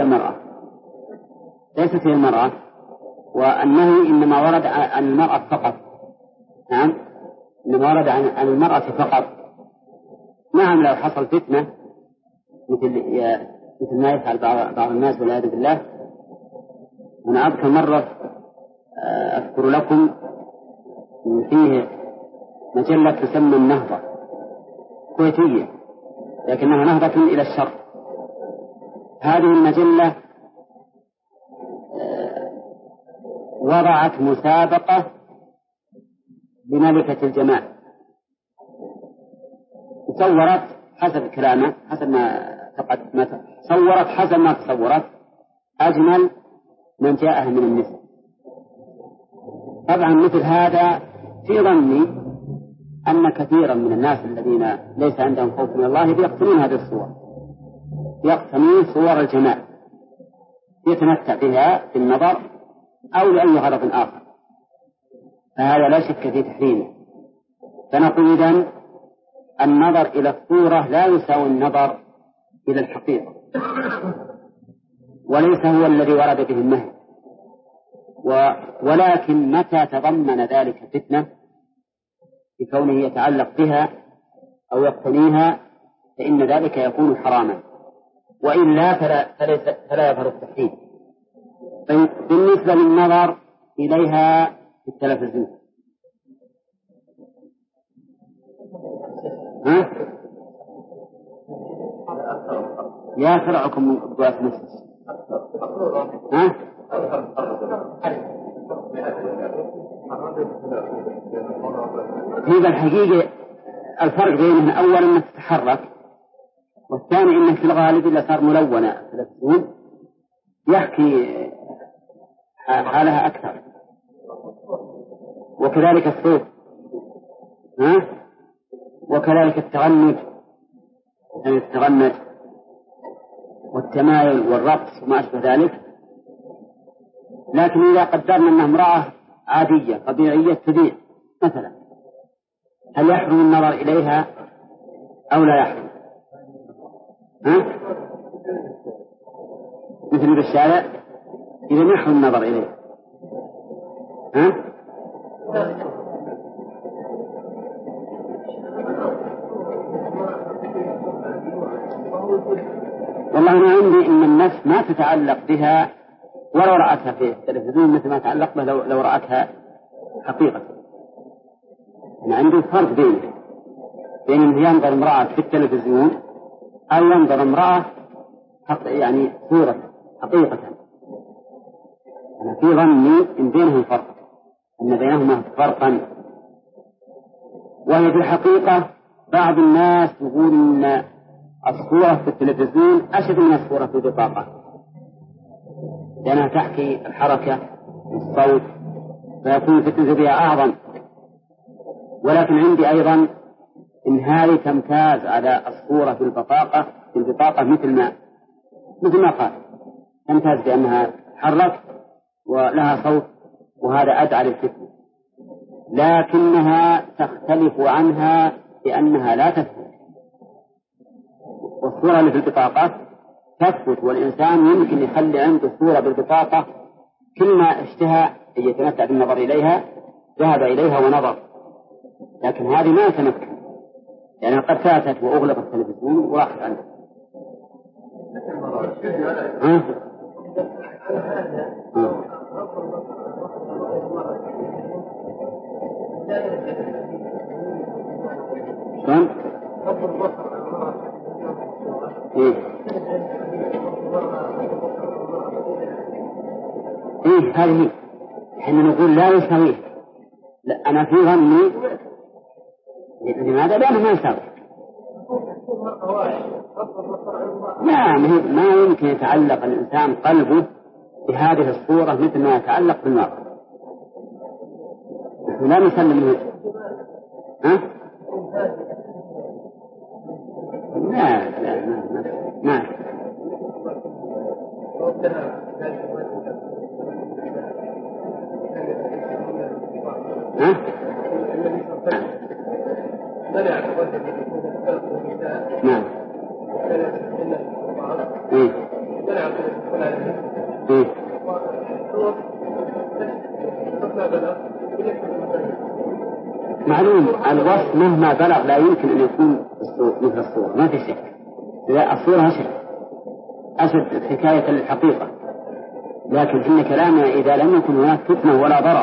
S1: هي المرأة والنهي إنما ورد عن المرأة فقط. نعم، إنما ورد عن المرأة فقط. نعم، لو حصل فتنة مثل ما يفعل بعض الناس والعياذ بالله. أنا أذكر مرة أذكر لكم فيه مجلة تسمى النهضة كويتية لكنها نهضة إلى الشر. هذه المجلة وضعت مسابقة بملكة الجمال، صورت حسب كلامه حسب ما صورت حسب ما تصورت أجمل من جاءها من النساء. طبعا مثل هذا في ظني أن كثيرا من الناس الذين ليس عندهم خوف من الله يقتنون هذه الصور، يقتنون صور الجمال يتمتع بها في النظر أو لأي غرض آخر، فهذا لا شك في تحريمه. فنقول إذن النظر إلى الصورة لا يساوي النظر إلى الحقيقة، وليس هو الذي ورد به النهي. ولكن متى تضمن ذلك فتنة بكونه يتعلق بها أو يقتنيها فإن ذلك يكون حراما، وإلا فلا يظهر التحريم. بالنسبة للنظر إليها في التلفزيون، ها؟ يا فرعكم بقوات نفسك، ها؟ هذا الحقيقة الفرق بينهم أولا أنك تتحرك، والثاني أنك في الغالب إذا صار ملونة التلفزيون يحكي حالها أكثر، وكذلك الصوت، ها؟ وكذلك التغنج والتمايل والرقص وما أشبه ذلك. لكن إذا قدرنا أنها امرأة عادية طبيعية تبيع مثلا، هل يحرم النظر إليها أو لا يحرم؟ ها؟ مثل بالشارع إذا يحرم النظر إليها، ها؟ والله أنا عندي إن النفس ما تتعلق بها ولو رأتها في التلفزيون مثل ما تعلق بها لو رأتها حقيقة. أنا عندي فرق بين أن ينظر امرأة في التلفزيون أو ينظر امرأة يعني صورة حقيقة. أنا في ظني إن بينهم فرق، أن بينهما فرقا. وهي في الحقيقة بعض الناس يقول أن الصورة في التلفزيون أشد من الصورة في البطاقة، لأنها تحكي الحركة والصوت فيكون الفتنة بها أعظم. ولكن عندي أيضا إن هذه تمتاز على الصورة في البطاقة مثل ما قال، تمتاز بأنها تحرك ولها صوت، وهذا أدعى للفتنة. لكنها تختلف عنها بأنها لا تثبت، والصورة اللي في البطاقة تثبت، والإنسان يمكن يخلي عنده صورة بالبطاقة كل ما اشتهى أن يتمتع بالنظر إليها ذهب إليها ونظر، لكن هذه ما يتمكن، يعني قد فاتت وأغلق التلفزيون وراحت عنه. شلون؟ هذه حين نقول لا يساويه، لا أنا في ظني لماذا؟ لأنه ما يساوي. لا، ما يمكن يتعلق الإنسان قلبه بهذه الصورة مثل ما يتعلق بالنار. لا نسلم منه. لا ما نعم. معلوم الوصف مهما بلغ لا يمكن أن يكون مثل الصورة، ما في شك. لا، الصورة أشد حكاية الحقيقة، لكن إن كلامنا إذا لم يكن هناك فتنة ولا ضرر،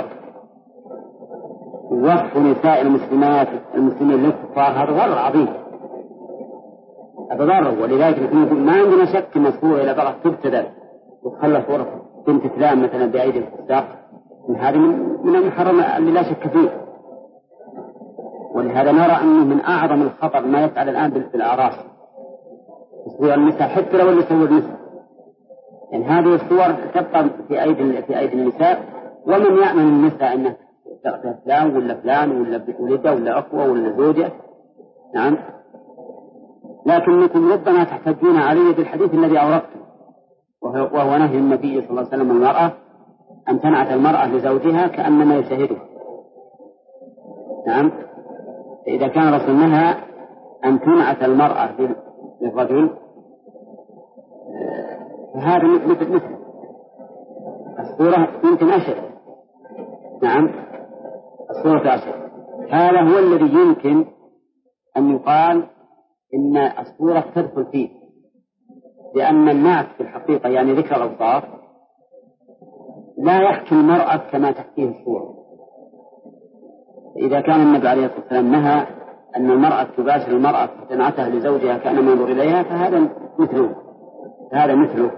S1: وصف نساء المسلمين للكفار هذا ضرر عظيم، هذا ضرر. ولذلك نقول ما عندنا شك أن الصورة إذا بغت تبتدل وتخلى صورة بنت فلان مثلا بعيد الفساق، هذه من المحرم اللي لا شك فيه. ولهذا نرى أنه من أعظم الخطر ما يفعل الآن بالأعراس، صور النساء حتى لو اللي سوى النساء، يعني هذه الصور تبقى في أيدي النساء، ومن يأمن النساء أنه تأتي فلان ولا فلان ولا ولده ولا أخوة ولا زوجة. نعم، لكنكم ربما تحتجون علي بالحديث الذي أوردته، وهو نهي النبي صلى الله عليه وسلم المرأة أن تنعت المرأة لزوجها كأنما يشاهده. نعم، إذا كان رسول نهى أن تنعت المرأة للرجل فهذا مثل الصورة يمكن أشد. نعم، الصورة أشد. هذا هو الذي يمكن أن يقال إن الصورة تدخل فيه، لأن النعت في الحقيقة يعني ذكر الأوصاف لا يحكي المرأة كما تحكيه الصورة. إذا كان النبي عليه الصلاة والسلام نهى أن المرأة تباشر المرأة تنعتها لزوجها كأنما ينظر إليها فهذا مثله.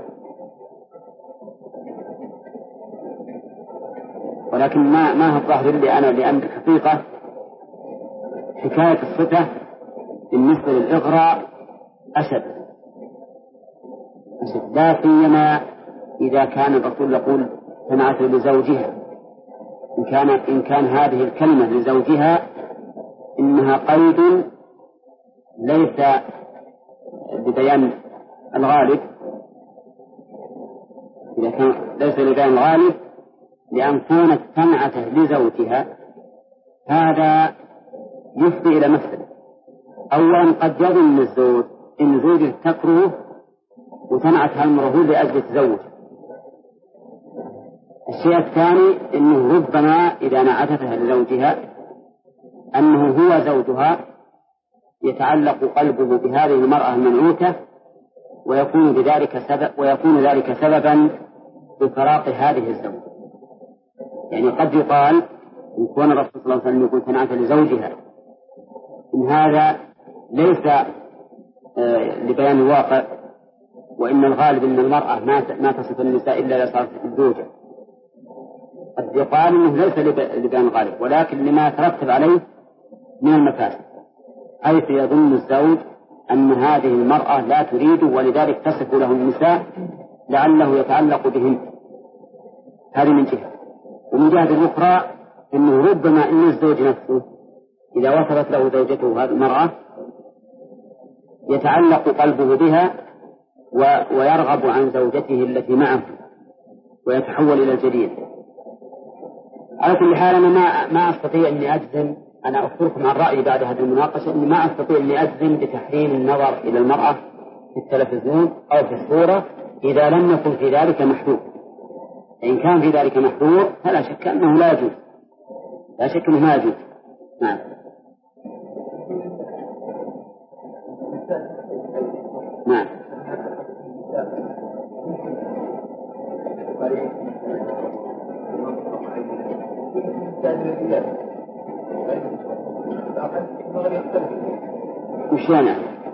S1: ولكن ما هو الظاهر لأن الحقيقة حكاية الصفة بالنسبة للإغراء أشد، لا سيما إذا كان الرسول يقول تنعت لزوجها، إن كان هذه الكلمة لزوجها إنها قيد ليس ببيان الغالب، إذا كان ليس ببيان الغالب لأن كانت تنعته لزوجها هذا يفضي إلى مسألة. أولا قد يظن الزوج إن زوجه تكره وتنعت هالمرة لأجل تزوج. الشيء الثاني إنه ربما إذا نعتتها لزوجها أنه هو زوجها يتعلق قلبه بهذه المرأة المنعوتة ويكون ذلك سببا بفراق هذه الزوجة. يعني قد يقال إن كان الرسول صلى الله عليه وسلم يقول تنعت لزوجها إن هذا ليس لبيان الواقع، وإن الغالب أن المرأة ما تصف النساء إلا إذا صارت الزوجة. قد يقال إنه ليس لبيان الغالب ولكن لما يترتب عليه من المفاسد، حيث يظن الزوج أن هذه المرأة لا تريد ولذلك تصف له النساء لعله يتعلق بهن. هذه من جهة. ومن جهة الأخرى أنه ربما أن الزوج نفسه إذا وصفت له زوجته هذه المرأة يتعلق قلبه بها ويرغب عن زوجته التي معه ويتحول إلى الجديد. على كل حال أنا ما أستطيع أني أجزم، أنا أخبركم عن رأيي بعد هذه المناقشة، أني ما أستطيع أني أجزم بتحريم النظر إلى المرأة في التلفزيون أو في الصورة إذا لم يكن في ذلك محدود. إن كان في ذلك محظور فلا شك أنه لا يجوز، لا شك أنه ما يجوز. نعم. نعم. وش يعني؟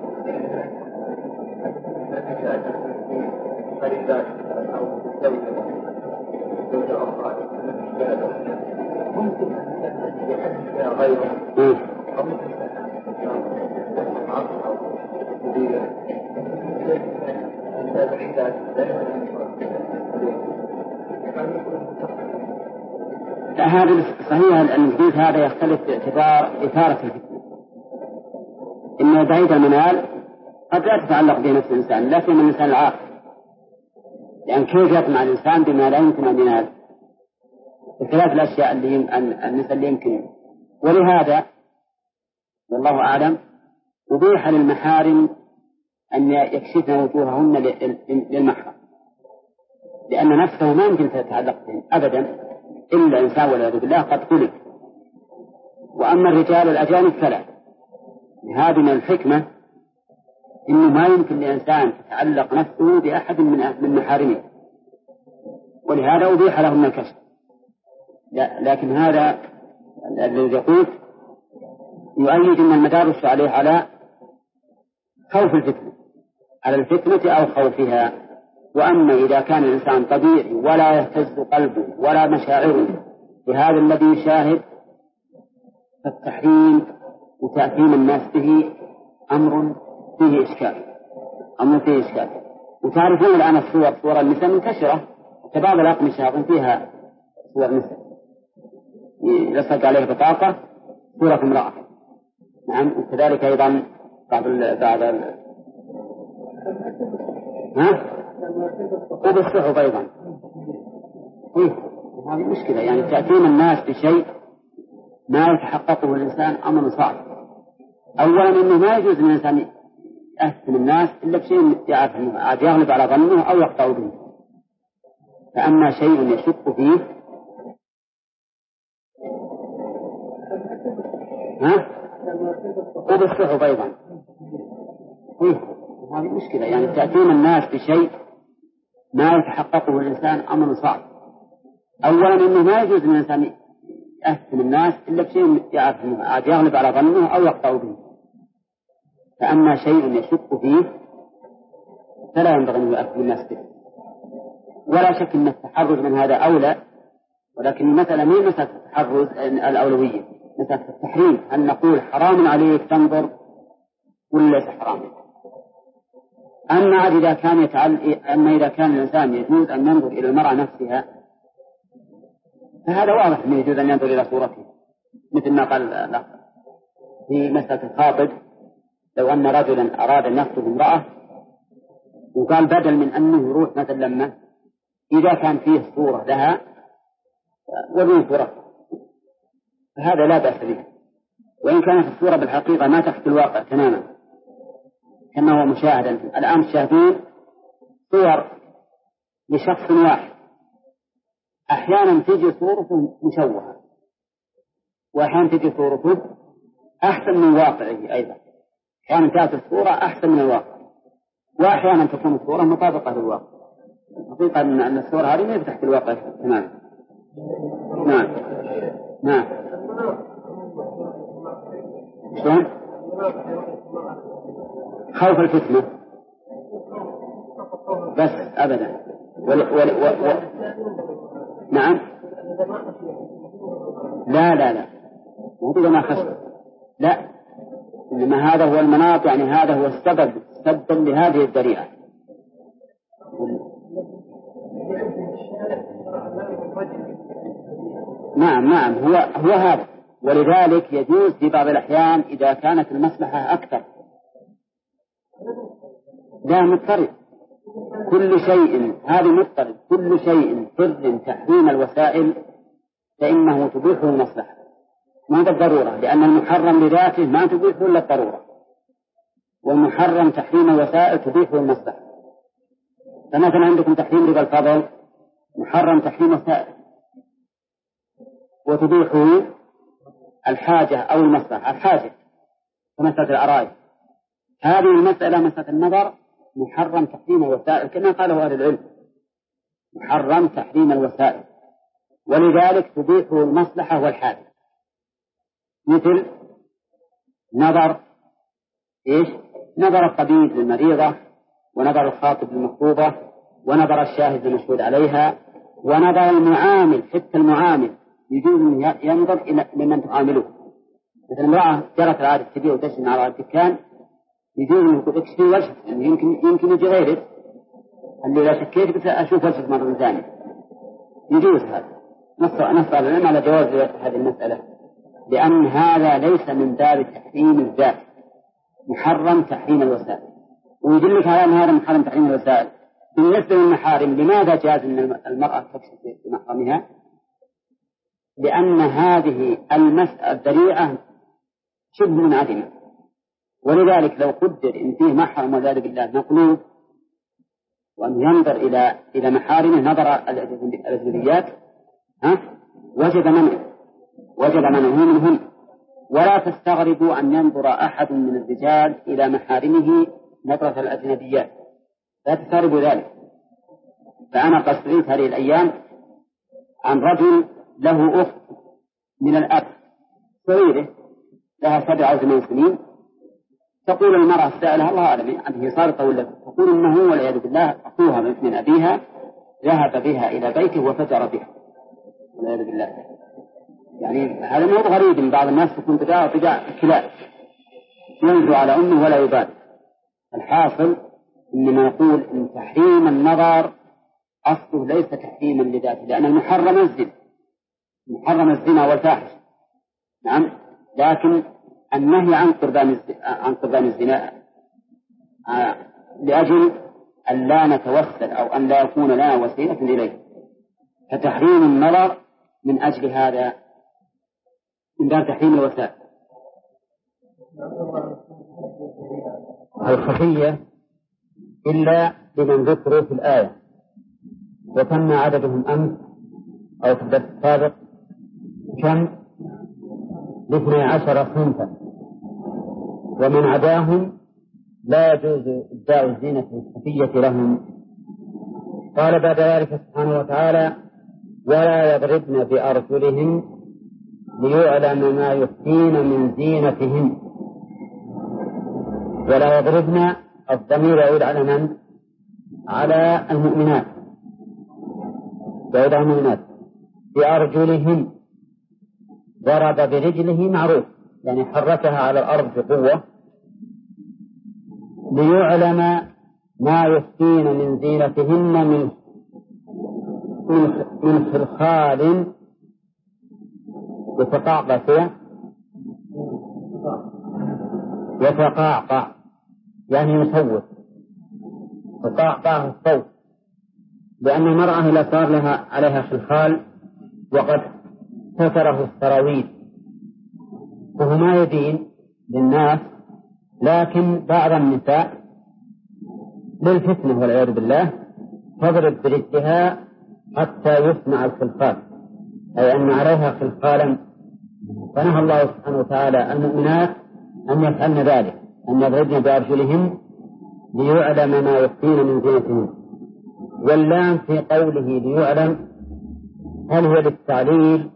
S1: لا، هذا صحيح. الحديث هذا يختلف باعتبار إثارة الفتنة. إن بعيد المنال قد لا تتعلق به نفس الإنسان، لكن من الإنسان العاقل، لأن كيف يطمع الإنسان بما لا يمكن أن ينال؟ بخلاف الأشياء اللي يمكن. ولهذا والله أعلم أبيح للمحارم أن يكشفن وجوههن للمحرم، لأن نفسه ما يمكن تتعلق به أبدا إلا إنسان والعياذ بالله قد خلق. وأما الرجال الأجانب فلا. هذه من الحكمة إنه ما يمكن لإنسان تتعلق نفسه بأحد من محارمه، ولهذا أبيح لهم الكشف. لكن هذا الذي يقول يؤيد أن المدارس عليه على خوف الفتنة، على الفتنة أو خوفها. وأما إذا كان الإنسان طبيعي ولا يهتز قلبه ولا مشاعره بهذا الذي يشاهد، فالتحريم وتأثيم الناس به أمر فيه إشكال. وتعرفون الآن صور النساء منتشرة، بعض الأقمشة فيها صور نساء يلصق عليه بطاقة صورة امرأة. نعم. وكذلك أيضا وبالصحف أيضا. هذه مشكلة، يعني تأثيم الناس بشيء ما يتحققه الإنسان أمر صعب. أولا إنه ما يجوز للإنسان يأثم الناس إلا بشيء يعرف أنه عاد يغلب على ظنه أو يقطع به. فأما شيء يشك فيه وبالصحف أيضا. هذه مشكلة، يعني تأثيم الناس بشيء ما يتحققه الإنسان أمر صعب. أولا إنه ما يجوز للإنسان يأثم الناس إلا بشيء يعرف أنه عاد يغلب على ظنه أو يقطع به. فأما شيء يشك فيه فلا ينبغي أن يؤثم الناس به. ولا شك أن التحرز من هذا أولى، ولكن المسألة من مسألة التحرز الأولوية، مسألة التحريم أن نقول حرام عليك تنظر ولا ليس حرام. أما إذا كان الإنسان يجوز أن ينظر إلى المرأة نفسها فهذا واضح أنه يجوز أن ينظر إلى صورته، مثل ما قال الأخ في مسألة الخاطب. لو أن رجلا أراد أن يخطب امرأة وقال بدل من أنه يروح مثلا لما إذا كان فيه صورة لها وبين صورة، فهذا لا بأس به، وإن كانت الصورة بالحقيقة ما تحت الواقع تماما كما هو مشاهدا. الآن تشاهدون صور لشخص واحد، أحيانا تجي صورته مشوهة، وأحيانا تجي صورته أحسن من واقعه أيضا. أحيانا تأتي الصورة أحسن من الواقع، وأحيانا تكون الصورة مطابقة للواقع. حقيقة أن الصورة هذه ما تحت الواقع تماما. نعم. شلون؟ خوف الفتنة بس أبدا. نعم. لا وهذا ما خشب، لا، إنما هذا هو المناط، يعني هذا هو السبب سدا لهذه الذريعة. نعم هو هذا. ولذلك يجوز في بعض الأحيان إذا كانت المصلحة أكثر. لا مضطرد كل شيء، هذا مضطرد كل شيء حر تحريم الوسائل فإنه تبيحه المصلحة، ما بالضرورة، لأن المحرم لذاته ما تبيحه إلا الضرورة، والمحرم تحريم الوسائل تبيحه المصلحة. فمثلا عندكم تحريم ربا الفضل
S3: محرم تحريم وسائل، وتبيحه الحاجة أو المصلحة. الحاجة كمسألة العرائس، هذه المسألة مسألة النظر محرم تحريم الوسائل كما قاله أهل العلم، محرم تحريم الوسائل، ولذلك تبيحه المصلحة والحاجة، مثل نظر نظر الطبيب للمريضة، ونظر الخاطب للمخطوبة، ونظر الشاهد للمشهود عليها، ونظر المعامل، حتى المعامل يجوز أن ينظر إلى لمن تعامله. مثل امرأة جرت العادة تبيع وتشتري على الدكان، يجوز أن يقول اكشفي وجهك، يعني يمكن يجي غيرك اللي لا شكيت بس أشوف وجهك مرة ثانية، يجوز هذا. نص العلم على جواز هذه المسألة، لأن هذا ليس من باب تحريم الذات، محرم تحريم الوسائل. ويدلك على أن هذا محرم تحريم الوسائل. بالنسبة للمحارم، لماذا جاز أن المرأة تكشف بمحرمها؟ لأن هذه الذريعة شبه منعدمة، ولذلك لو قدر إن فيه محرم والعياذ بالله مقلوب، وأن ينظر إلى محارمه نظر الأجنبيات، وجب منعه منهم. ولا تستغربوا أن ينظر أحد من الرجال إلى محارمه نظرة الأجنبيات، لا تستغربوا ذلك. فأنا قد سمعت هذه الأيام عن رجل له أخت من الأب صغيرة لها 7 أو 8 سنين، تقول المرأة السائلة الله أعلم عنه صارت ولا، تقول إنه والعياذ بالله أخوها من أبيها ذهب بها إلى بيته وفجر بها والعياذ بالله. يعني هذا موضوع غريب، من بعض الناس تكون طجاع كلاب ينزو على أمه ولا يبالي. الحاصل إنما نقول إن تحريم النظر أصله ليس تحريما لذاته، لأن المحرم الزنا والفاحش، نعم، لكن النهي عن قربان الزنا لأجل أن لا نتوسل أو أن لا يكون لنا وسيلة إليه، فتحريم النظر من أجل هذا من باب تحريم الوسائل. الخفية إلا لمن ذكروا في الآية، وتم عددهم أمس أو في الدرس السابق كم؟ 12 صنفا، ومن عداهم لا يجوز إبداء الزينة الخفية لهم. قال بعد ذلك سبحانه وتعالى: ولا يضربن بأرجلهن ليعلم ما يخفين من زينتهن. ولا يضربن، الضمير يعود على من؟ على المؤمنات، يعود على المؤمنات. بأرجلهن، ضرب برجله معروف، يعني حركها على الأرض بقوة. ليعلم ما يخفين من زينتهن من خلخال يتقعقع يعني يصوت، تقعقع الصوت، لأن المرأة إذا صار لها عليها خلخال وقد ستره السراويل وهو ما يبين للناس، لكن بعض النساء للفتنة والعياذ بالله تضرب برجلها حتى يسمع الخلخال، أي أن عليها خلخالا. فنهى الله سبحانه وتعالى المؤمنات أن يفعلن ذلك، أن يضربن بأرجلهن ليعلم ما يخفين من زينتهن. واللام في قوله ليعلم هل هي للتعليل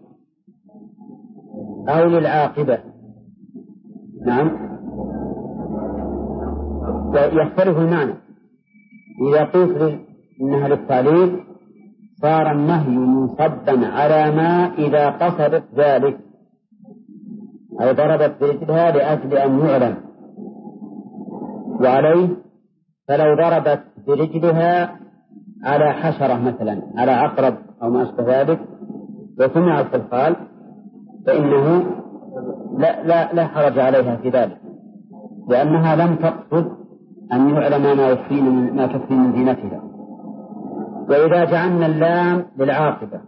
S3: أو للعاقبة؟ نعم، يختلف المعنى. إذا قلت إنها للتعليل صار النهي منصبا على ما إذا قصدت ذلك، أي ضربت برجلها لأجل أن يعلم، وعليه فلو ضربت برجلها على حشرة مثلا، على عقرب أو ما أشبه ذلك، وسمع الخلخال فإنه لا حرج عليها في ذلك، لأنها لم تقصد أن يعلم ما تخفي من زينتها. وإذا جعلنا اللام للعاقبة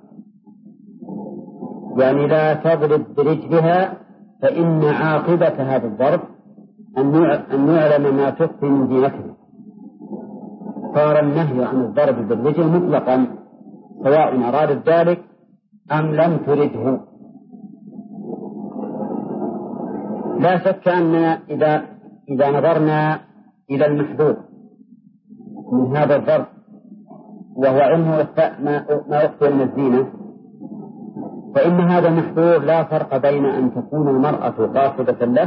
S3: يعني لا تضرب برجلها، فإن عاقبة هذا الضرب أن يعلم ما تخفي من زينتها. صار النهي عن الضرب بالرجل مطلقا سواء أرادت ذلك أم لم ترده. لا شك أننا إذا نظرنا إلى المحذور من هذا الضرب وهو علمه ما يخفي من الزينة، فإن هذا المحذور لا فرق بين أن تكون المرأة قاصدة له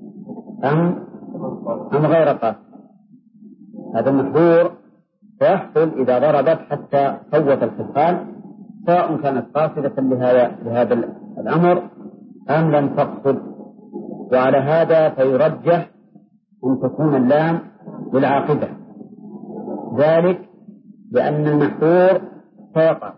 S3: أم غير قاصدة. هذا المحذور سيحصل إذا ضربت حتى فوت الخصال، سواء كانت قاصدة لهذا الأمر أم لم تقصد. وعلى هذا فيرجح أن تكون اللام للعاقبة، ذلك لأن المحذور سيقع.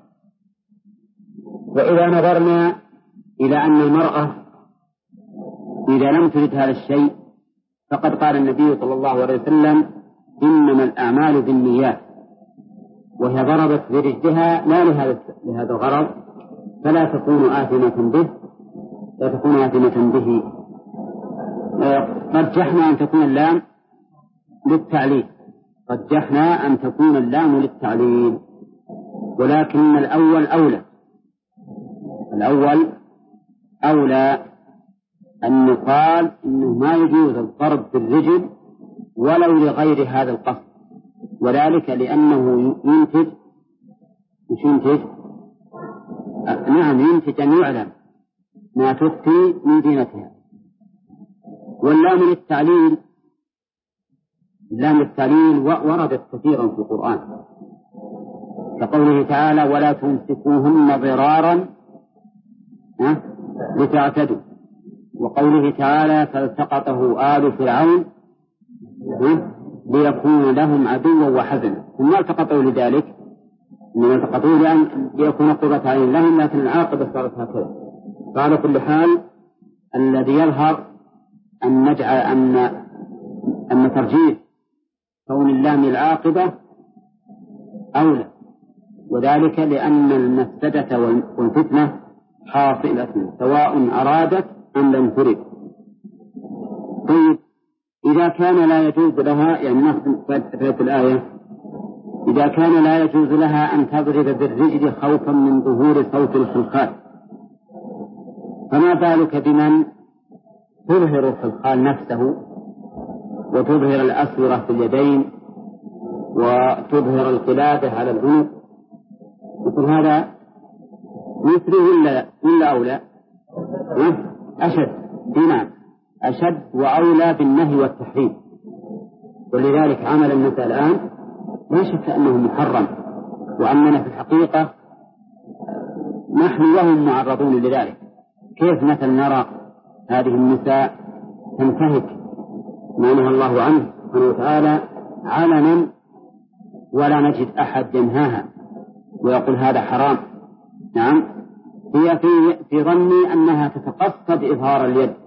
S3: وإذا نظرنا إلى أن المرأة إذا لم ترد هذا الشيء، فقد قال النبي صلى الله عليه وسلم إنما الأعمال بالنيات، وهي ضربت برجلها لا لهذا الغرض، فلا تكون آثمة به. رجحنا أن تكون اللام للتعليل، ولكن الأول أولى أن يقال إنه ما يجوز الضرب بالرجل ولو لغير هذا القصد، وذلك لأنه ينتج أن يعلم ما تخفي من زينتها. واللام للتعليل وردت كثيرا في القرآن، كقوله تعالى ولا تمسكوهن ضرارا لتعتدوا، وقوله تعالى فالتقطه آل فرعون ليكون لهم عدوا وحزنا. ثم التقطوا لذلك إنما التقطوا ليكون قرة عين لهم، لكن العاقبة صارت هكذا. فعلى كل حال الذي يظهر أن نجعل أن ترجيح كون اللام العاقبة أولى، وذلك لأن المفسدة والفتنة حاصلة سواء أرادت أم لم ترد. طيب إذا كان لا يجوز لها، يعني ناخذ فائدة الآية، إذا كان لا يجوز لها أن تضرب بالرجل خوفا من ظهور صوت الخلخال، فما بالك بمن تظهر الخلخال نفسه وتظهر الأسورة في اليدين وتظهر القلادة على العنق؟ مثل هذا مثله ولا أولى؟ أشد وأولى بالنهي والتحريم. ولذلك عمل الناس الآن لا شك أنه محرم، وأننا في الحقيقة نحن وهم معرضون لذلك. كيف مثل نرى هذه النساء تنتهك ما نهى الله عنه سبحانه وتعالى علنا ولا نجد أحد ينهاها ويقول هذا حرام؟ نعم، هي في ظني أنها تتقصد إظهار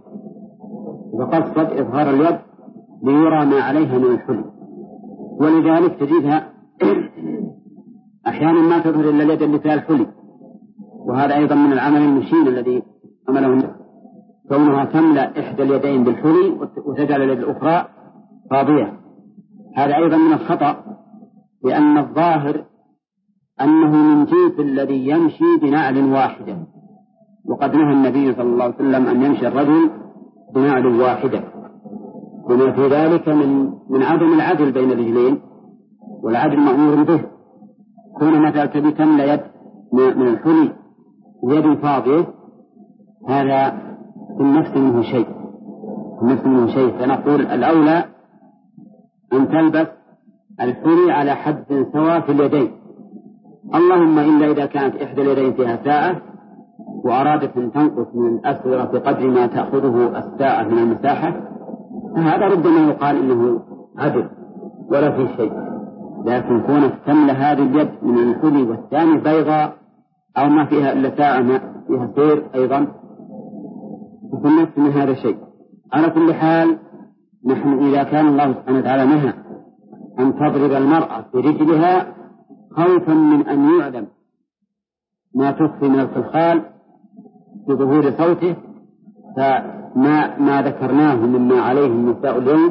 S3: اليد ليرى ما عليها من الحلي، ولذلك تجدها أحيانا ما تظهر إلا اليد اللي فيها الحلي، وهذا أيضا من العمل المشين الذي عمله الناس، كونها تملأ إحدى اليدين بالحلي وتجعل اليد الأخرى فاضية. هذا أيضا من الخطأ، لأن الظاهر أنه من جنس الذي يمشي بنعل واحدة، وقد نهى النبي صلى الله عليه وسلم أن يمشي الرجل بنعل واحدة، وما في ذلك من عدم العدل بين الرجلين، والعدل مأمور به. كون مثلا تبي تملأ يد من الحلي ويد فاضية، هذا في النفس منه شيء، فنقول الأولى أن تلبس الحلي على حد سواء في اليدين، اللهم إلا إذا كانت إحدى اليدين فيها ساعة وأرادت أن تنقص من الأسورة بقدر ما تأخذه الساعة من المساحة، فهذا ربما يقال إنه عدل ولا في شيء. لكن كونك تملأ هذه اليد من الحلي والثاني بيضاء أو ما فيها إلا ساعة ما فيها سير أيضا، في النفس من هذا شيء. على كل حال نحن إذا كان الله سبحانه وتعالى نهى أن تضرب المرأة برجلها خوفا من أن يعلم ما تخفي من الخلخال بظهور صوته، فما ذكرناه مما عليه النساء اليوم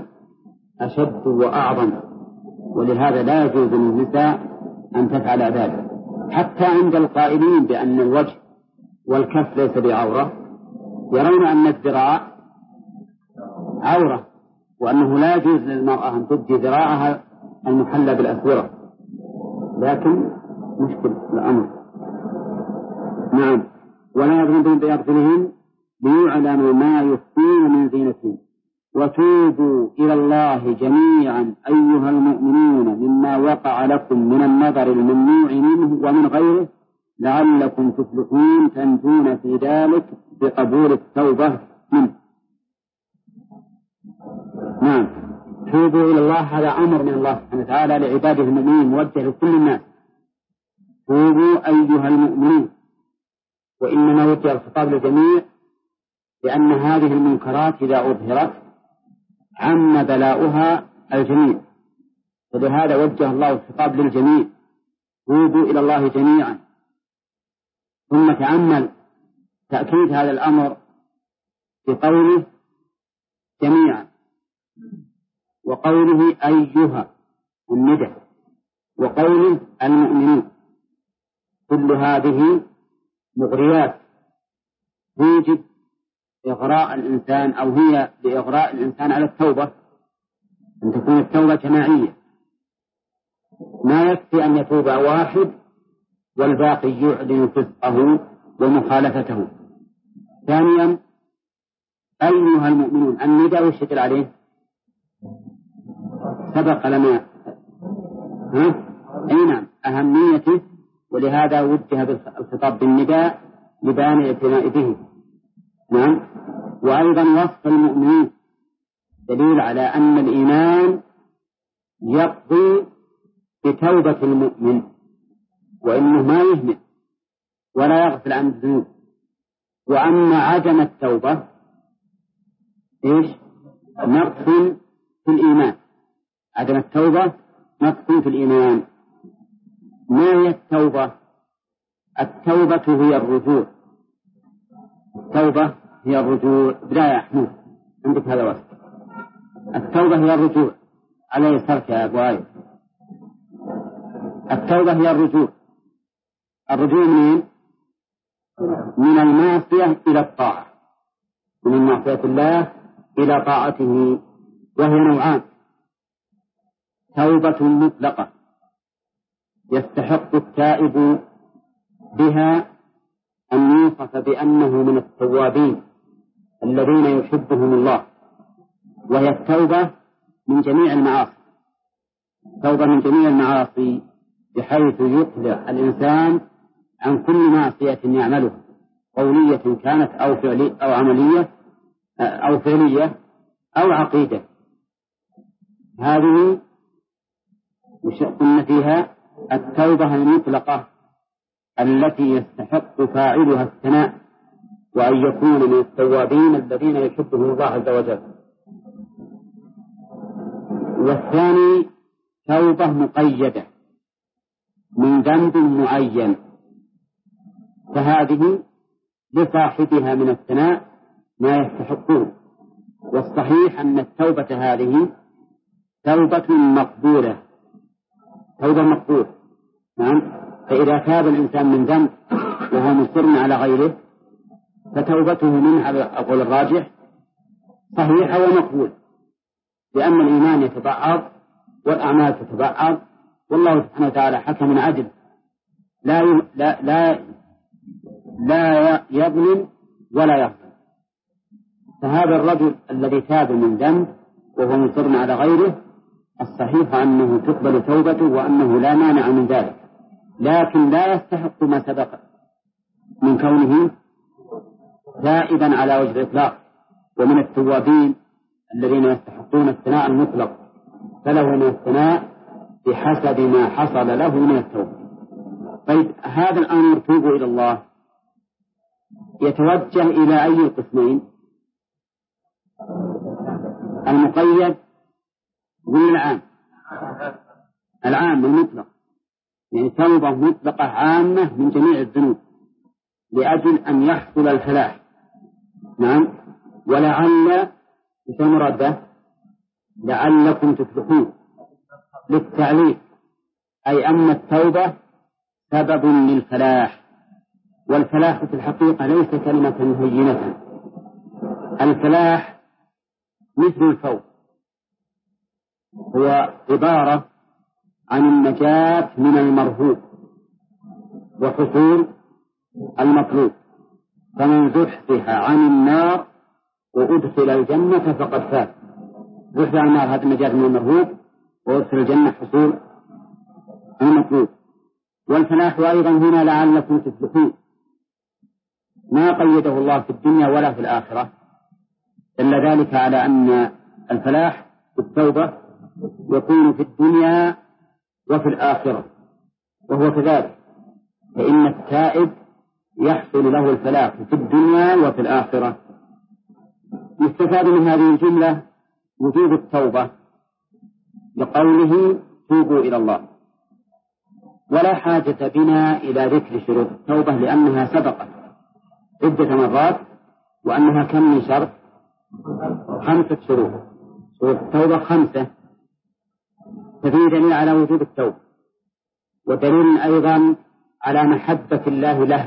S3: أشد وأعظم، ولهذا لا يجوز للنساء أن تفعل ذلك. حتى عند القائلين بأن الوجه والكف ليس بعورة يرون أن الذراع عورة، وأنه لا يجوز للمرأة أن تبدي ذراعها المحلى بالأسورة، لكن مشكل الأمر. نعم. ولا يضربن بأرجلهن ليعلم ما يخفين من زينتهن وتوبوا إلى الله جميعا أيها المؤمنون مما وقع لكم من النظر الممنوع منه ومن غيره لعلكم تفلحون تنجون في ذلك بقبول التوبة منه. نعم. توبوا إلى الله، هذا أمر من الله سبحانه وتعالى لعباده المؤمنين موجه لكل الناس. توبوا أيها المؤمنون، وإنما وجه الخطاب للجميع لأن هذه المنكرات إذا أظهرت عم بلاؤها الجميع، فلهذا وجه الله الخطاب للجميع. توبوا إلى الله جميعا. ثم تأمل تأكيد هذا الأمر بقوله جميعا، وقوله أيها الندى، وقوله المؤمنين، كل هذه مغريات توجب إغراء الإنسان، أو هي بإغراء الإنسان على التوبة، أن تكون التوبة جماعية، ما يكفي أن يتوب واحد والباقي يعلن فسقه ومخالفته. ثانيا أيها المؤمنون، الندى والشكل عليه سبق لنا أي نعم أهميته، ولهذا وجه الخطاب بالنداء لبيان الاعتناء به. نعم. وأيضا وصف المؤمنين دليل على أن الإيمان يقضي بتوبة المؤمن، وإنه ما يهمل ولا يغفل عن الذنوب. وأما عدم التوبة إيش؟ نقص في الإيمان. عدم التوبة نقص في الإيمان. ما هي التوبة؟ التوبة هي الرجوع. التوبة هي الرجوع. بداية أحمد عندك هذا وصف. التوبة هي الرجوع على يسارك يا أبو عايد. التوبة هي الرجوع. الرجوع منين؟ من المعصية إلى الطاعة، من معصية الله إلى طاعته، وهي نوعان: توبة مطلقة يستحق التائب بها أن يوصف بأنه من التوابين الذين يحبهم الله، وهي التوبة من جميع المعاصي. توبة من جميع المعاصي بحيث يقلع الإنسان عن كل معصية يعملها، قولية كانت أو فعلية أو عملية أو فعلية أو عقيدة. هذه قلنا فيها التوبة المطلقة التي يستحق فاعلها الثناء، وأن يكون من التوابين الذين يحبهم الله عز وجل. والثاني توبة مقيدة من ذنب معين، فهذه لصاحبها من الثناء ما يستحقه. والصحيح أن التوبة هذه توبة مقبولة، توبة مقبولة. نعم. فإذا تاب الإنسان من ذنب وهو مصر على غيره فتوبته منه على القول الراجح صحيحة ومقبول، لأن الإيمان يتبعض والأعمال تتبعض، والله سبحانه وتعالى حكم عدل لا يظلم ولا يغفر. فهذا الرجل الذي تاب من ذنب وهو مصر على غيره الصحيح أنه تقبل توبته وأنه لا مانع من ذلك، لكن لا يستحق ما سبق من كونه تائبا على وجه الإطلاق، ومن التوابين الذين يستحقون الثناء المطلق، فله من الثناء بحسب ما حصل له من التوبة. طيب هذا الأمر توبوا إلى الله يتوجه إلى أي القسمين؟ المقيد والعام؟ العام المطلق، يعني توبة مطلقة عامة من جميع الذنوب لأجل أن يحصل الفلاح. نعم. ولعل مرده لعلكم تفلحون للتعليل، أي أن التوبة سبب للفلاح. والفلاح في الحقيقة ليس كلمة هينة. الفلاح مثل الفوز، هو عبارة عن النجاة من المرهوب وحصول المطلوب. فمن زحزح عن النار وأدخل الجنة فقد فاز. زحزح عن النار هذا النجاة من المرهوب، وأدخل الجنة حصول المطلوب. والفلاح أيضا هنا لعلكم تفلحون، ما قيده الله في الدنيا ولا في الآخرة، دل ذلك على أن الفلاح بالتوبة يكون في الدنيا وفي الآخرة، وهو كذلك، فإن التائب يحصل له الفلاح في الدنيا وفي الآخرة. يستفاد من هذه الجملة وجوب التوبة لقوله توبوا إلى الله، ولا حاجة بنا إلى ذكر شروط التوبة لأنها سبقت عدة مرات، وأنها كم من شرط؟ 5 شروط. شروط التوبة 5، ففيه دليل على وجوب التوبة، ودليل أيضا على محبة الله له،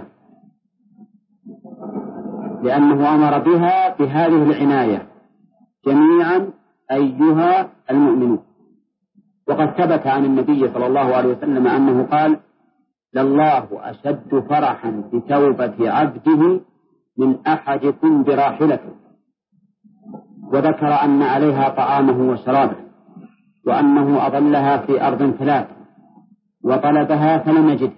S3: لأنه أمر بها بهذه العناية جميعا أيها المؤمنون. وقد ثبت عن النبي صلى الله عليه وسلم أنه قال: لله أشد فرحا بتوبة عبده من أحدكم براحلته. وذكر أن عليها طعامه وشرابه، وأنه أضلها في أرض 3 وطلبها فلم يجد،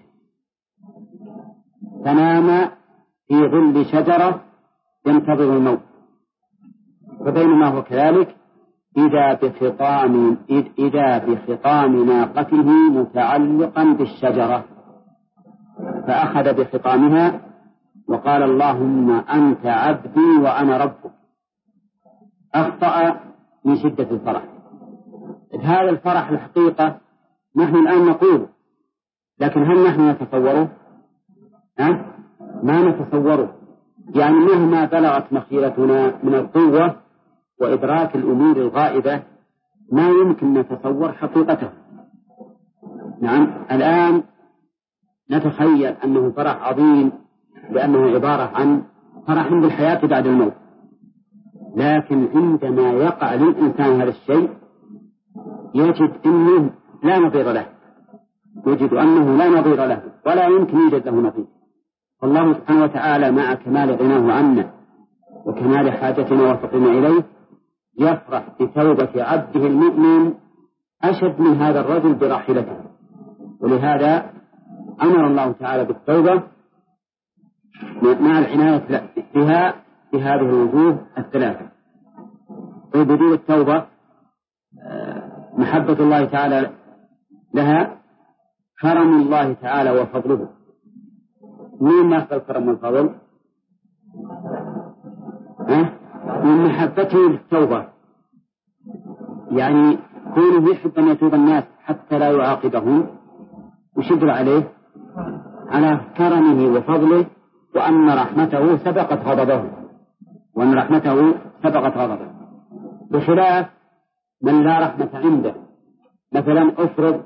S3: فنام في ظل شجرة ينتظر الموت، فبينما هو كذلك إذا بخطام ناقته متعلقا بالشجرة، فأخذ بخطامها وقال: اللهم أنت عبدي وأنا ربك. أخطأ من شدة الفرح. هذا الفرح الحقيقة نحن الآن نقوله، لكن هل نحن نتصوره؟ ما نتصوره. يعني مهما بلغت مخيلتنا من القوة وإدراك الأمور الغائبة ما يمكن نتصور حقيقته. نعم، الآن نتخيل أنه فرح عظيم لأنه عبارة عن فرح بالحياة بعد الموت، لكن عندما يقع للإنسان هذا الشيء يجد أنه لا نظير له، يجد أنه لا نظير له ولا يمكن يوجد له نظير. فالله سبحانه وتعالى مع كمال غناه عنا وكمال حاجتنا وفقنا إليه يفرح بتوبة عبده المؤمن أشد من هذا الرجل براحلته. ولهذا أمر الله تعالى بالتوبة مع العناية بها في هذه الوجوه 3. وبدون التوبة محبة الله تعالى لها، كرم الله تعالى وفضله. مين ما أخذ الكرم والفضل؟ من محبته للتوبة، يعني كونه يحب أن يتوب الناس حتى لا يعاقبهم وشدر عليه على كرمه وفضله، وأن رحمته سبقت غضبه، بخلاف من لا رحمة عنده. مثلا أفرض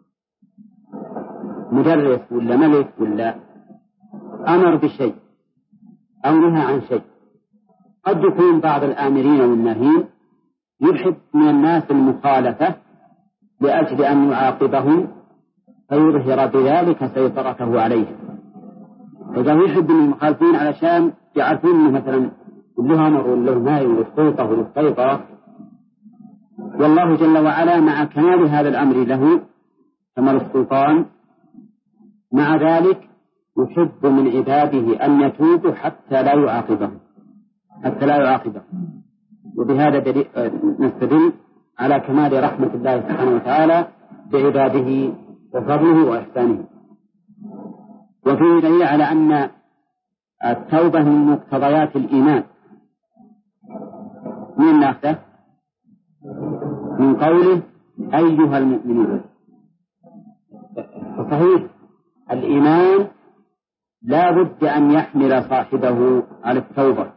S3: مدرس ولا ملك ولا أمر بشيء أو نهى عن شيء، قد يكون بعض الآمرين والناهين يحب من الناس المخالفة لأجل أن يعاقبهم فيظهر بذلك سيطرته عليه. إذا يحب من المخالفين علشان يعرفون أنه مثلا له أمر وله نهي والسلطة والسيطرة، والله جل وعلا مع كمال هذا الأمر له كمال السلطان، مع ذلك يحب من عباده أن يتوبوا حتى لا يعاقبهم. وبهذا نستدل على كمال رحمة الله سبحانه وتعالى بعباده وفضله وإحسانه. وفيه دليل على أن التوبة من مقتضيات الإيمان. من ناخذه؟ من قوله أيها المؤمنون. فصحيح الإيمان لا بد أن يحمل صاحبه على التوبة،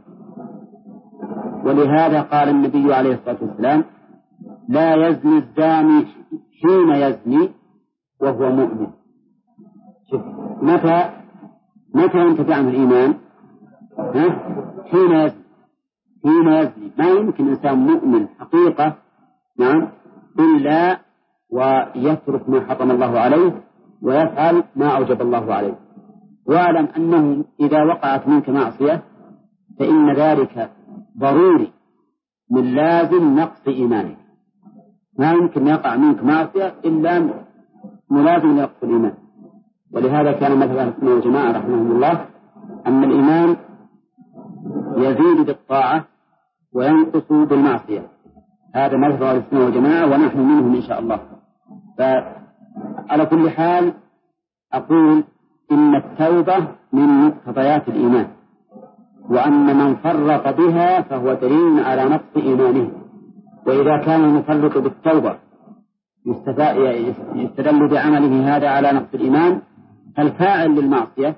S3: ولهذا قال النبي عليه الصلاة والسلام: لا يزني الزاني حين يزني وهو مؤمن. شوف متى ينتفع عنه الإيمان؟ حين يزني. ما يمكن إنسان مؤمن حقيقة نعم إلا ويترك ما حرم الله عليه ويفعل ما أوجب الله عليه. واعلم أنه إذا وقعت منك معصية فإن ذلك ضروري من لازم نقص إيمانك. ما يمكن يقع منك معصية إلا ملازم لنقص الإيمان. ولهذا كان مثل أهل السنة والجماعة رحمهم الله أن الإيمان يزيد بالطاعة وينقص بالمعصية. هذا مذهب أهل السنة والجماعة ونحن منهم إن شاء الله. فعلى كل حال أقول إن التوبة من مقتضيات الإيمان، وأن من فرط بها فهو دليل على نقص إيمانه. وإذا كان المفرط بالتوبة يستدل بعمله هذا على نقص الإيمان، فالفاعل للمعصية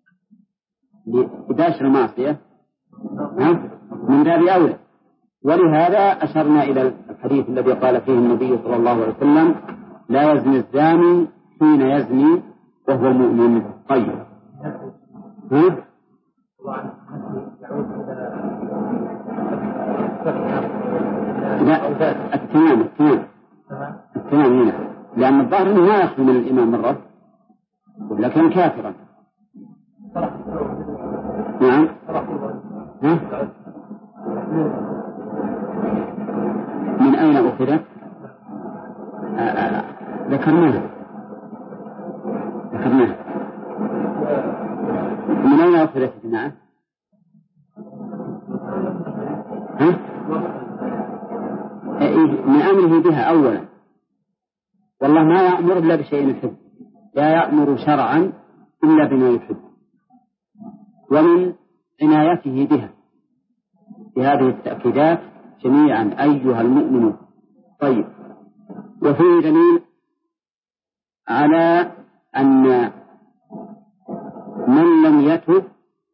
S3: لباشر المعصية من باب أولى. ولهذا أشرنا إلى الحديث الذي قال فيه النبي صلى الله عليه وسلم: لا يزني الزاني حين يزني وهو مؤمن. طيب لا التمام هنا، لأن الظاهر أنه ما يخلو من الإيمان مرة ولكن كافرا. نعم. من أين أخذ؟ ذكرناه. من أين أخذت الجماعة؟ من أمره بها أولا. والله ما يأمر إلا بشيء يحب، لا يأمر شرعا إلا بما يحب. ومن عنايته بها بهذه التأكيدات جميعا أيها المؤمنون. طيب، وفيه دليل على أن من لم يتب،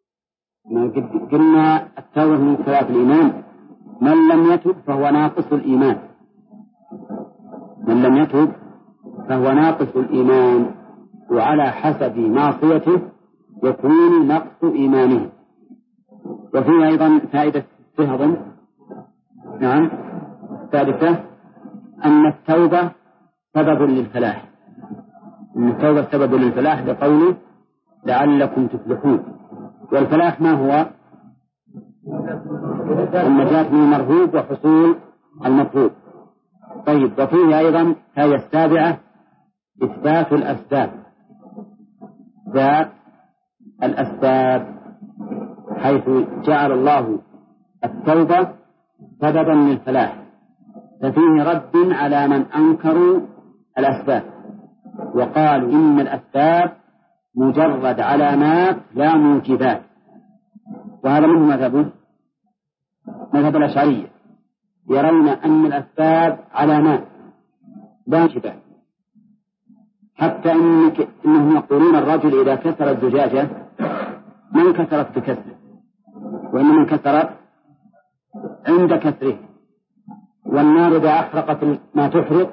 S3: قلنا التوبة من مقتضيات الإيمان، من لم يتب فهو ناقص الإيمان. من لم يتب فهو ناقص الإيمان، وعلى حسب معصيته يكون نقص إيمانه. وفيه أيضا فائدة تهضم. نعم. الثالثة أن التوبة سبب للفلاح. أن التوبة سبب للفلاح بقوله: لعلكم تفلحون. والفلاح ما هو؟ النجاة من المرهوب وحصول المطلوب. طيب، وفيه أيضا هذه السابعة إثبات الأسباب. ذات الأسباب، حيث جعل الله التوبة سببا للفلاح، ففيه رد على من أنكروا الأسباب وقالوا إن الأسباب مجرد علامات لا موجبات. وهذا منه مذهب الأشعرية، يرون أن الأسباب علامات لا موجبات، حتى إنهم يقولون الرجل إذا كسر الزجاجة ما انكسرت بكسره، وإنما انكسرت عند كسره. والنار إذا أحرقت ما تحرق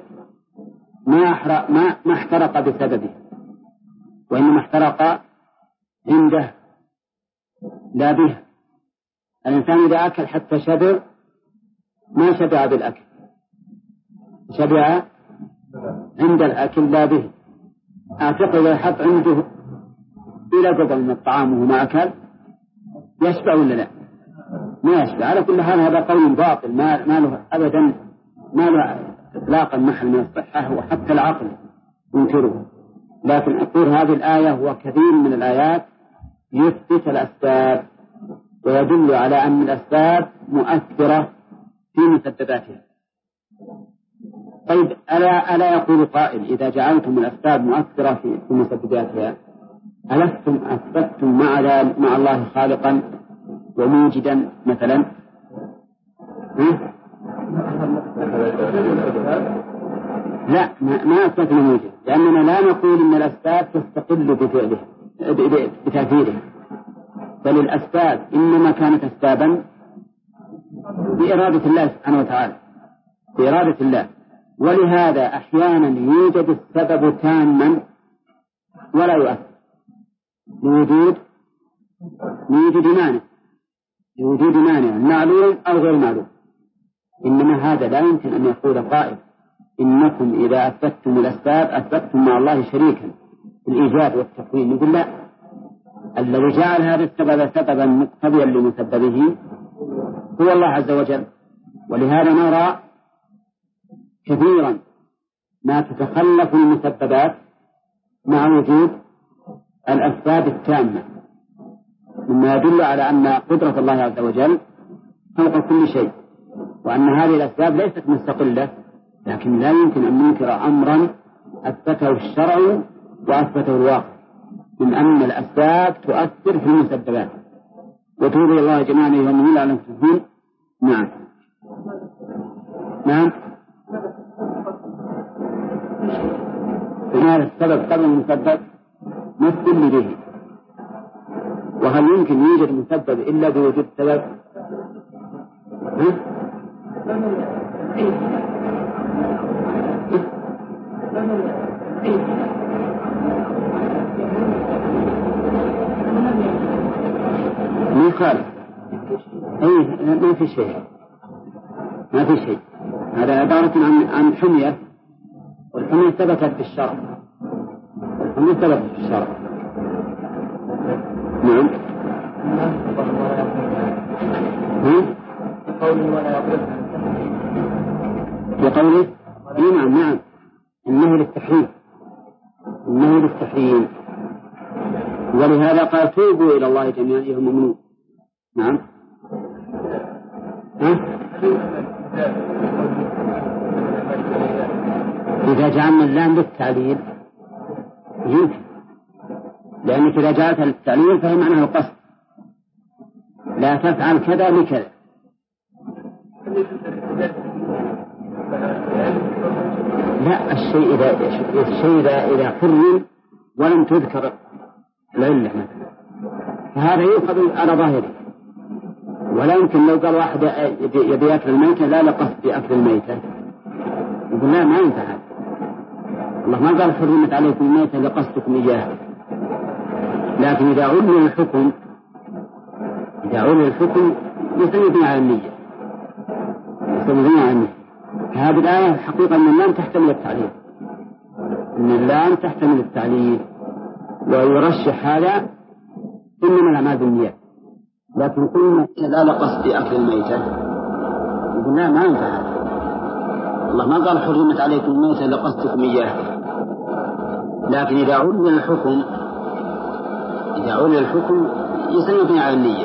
S3: ما احترق بسببه، وإنما احترق عنده لا به. الإنسان إذا أكل حتى شبع ما شبع بالأكل، شبع عند الأكل لا به. أعتقد إذا حط عنده إلى قبل من الطعام وما أكل يشبع ولا لا؟ ما يشبع. على كل حال هذا قول باطل ما له أبدا، ما له إطلاقا محل من الصحة، وحتى العقل ينكره. لكن أقول هذه الآية وكثير من الآيات يثبت الأسباب ويدل على أن الأسباب مؤثرة في مسبباتها. طيب، ألا يقول قائل: إذا جعلتم الأسباب مؤثرة في مسبباتها ألستم أثبتم مع الله خالقا وموجدا مثلا؟ لا، ما أثبتنا موجد، لأننا لا نقول إن الأسباب تستقل بفعله بتأثيره، بل الأسباب إنما كانت أسبابا بإرادة الله سبحانه وتعالى، بإرادة الله. ولهذا أحيانا يوجد السبب تاما ولا يؤثر، لوجود مانع معلوم أو غير معلوم. إنما هذا لا يمكن أن يقول قائل إنكم إذا أثبتتم الأسباب أثبتتم مع الله شريكا في الإيجاد والتكوين. يقول لا، الذي جعل هذا السبب سببا مقتضيا لمسببه هو الله عز وجل. ولهذا نرى كثيرا ما تتخلف المسببات مع وجود الأسباب التامة، مما يدل على أن قدرة الله عز وجل فوق كل شيء، وأن هذه الأسباب ليست مستقلة. لكن لا يمكن أن ننكر أمرا أثبته الشرع وأثبته الواقع من أن الأسباب تؤثر في المسببات. وتوب إلى الله جميعا أيها المؤمنون لعلكم تفلحون. نعم هذا السبب قبل المسبب مثل به. وهل يمكن يوجد مسبب إلا بوجود سبب؟ ما قال ما في شيء. هذا عبارة عن حمية، والحمية ثبتت في الشرع. نعم. بقوله نعم إنه للتحريم. ولهذا قال توبوا إلى الله جميعا أيها المؤمنون. نعم. إذا جعلنا اللام للتعليل يمكن، لأنك إذا جعلتها للتعليل فهي معناها القصد، لا تفعل كذا لكذا. لا، الشيء إذا حرم ولم تذكر العلة مثلا فهذا يؤخذ على ظاهره. ولا يمكن لو قال واحد يبي يأكل الميتة لا لقصد بأكل الميتة، يقول لا، ما ينفع. الله ما قال حرمت عليكم الميتة لقصدكم إياها. لكن إذا علم الحكم يستند على النية. هذه الآية حقيقة أن اللام تحتمل التعليل، ويرشح هذا إنما الأعمال بالنيات. لكن قلنا لا لقصد أكل الميتة، يقول لا، ما ينفع. الله ما قال حرمت عليكم الميتة لقصدكم إياها. لكن إذا علم الحكم يستند على النية.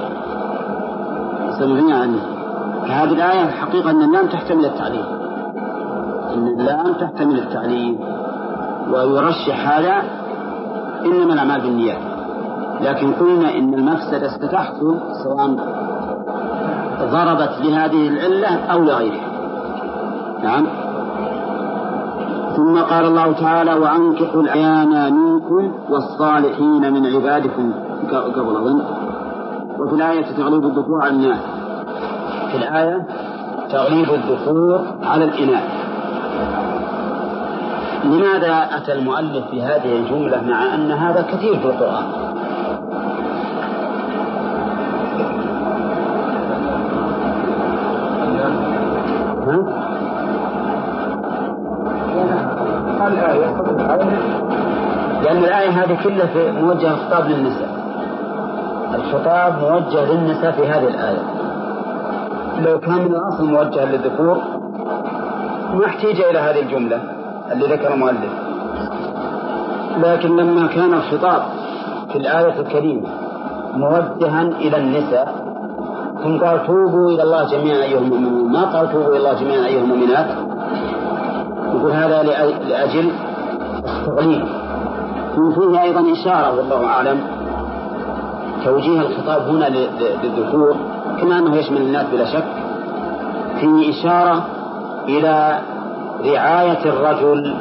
S3: فهذه الآية حقيقة أن اللام تحتمل التعليل، ويرشح هذا إنما الأعمال بالنيات. لكن قلنا إن المفسدة ستحصل سواء ضربت لهذه العلة أو لغيرها. نعم. ثم قال الله تعالى وأنكحوا الأيام منكم والصالحين من عبادكم قبل أظن. وفي الآية تغليب الذكور على الإناث. في الآية تغليب الذكور على الإناث. لماذا أتى المؤلف بهذه الجملة مع أن هذا كثير في القرآن؟ لأن الآية هذه كلها موجهة خطاب للنساء. الخطاب موجه للنساء في هذه الآية. لو كان من الأصل موجه للذكور ما احتاج إلى هذه الجملة اللي ذكر المؤلف. لكن لما كان الخطاب في الآية الكريمة موجها إلى النساء ثم قال توبوا إلى الله جميعا أيها المؤمنون، ما قال توبوا إلى الله جميعا أيها المؤمنات. يقول هذا لأجل التغليب. وفيه أيضا إشارة والله أعلم توجيه الخطاب هنا للذكور كما أنه يشمل الناس بلا شك، فيه إشارة إلى رعاية الرجل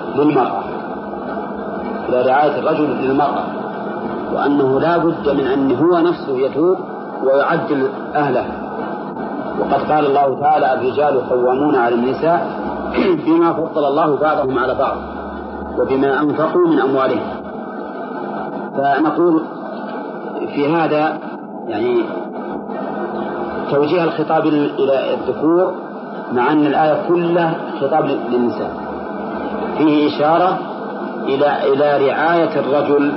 S3: للمرأة، وأنه لا بد من أن هو نفسه يتوب ويعدل أهله. وقد قال الله تعالى الرجال قوامون على النساء بما فضل الله بعضهم على بعض وبما أنفقوا من أموالهم. فنقول في هذا يعني توجيه الخطاب إلى الذكور، مع أن الآية كلها خطاب للنساء، فيه إشارة إلى رعاية الرجل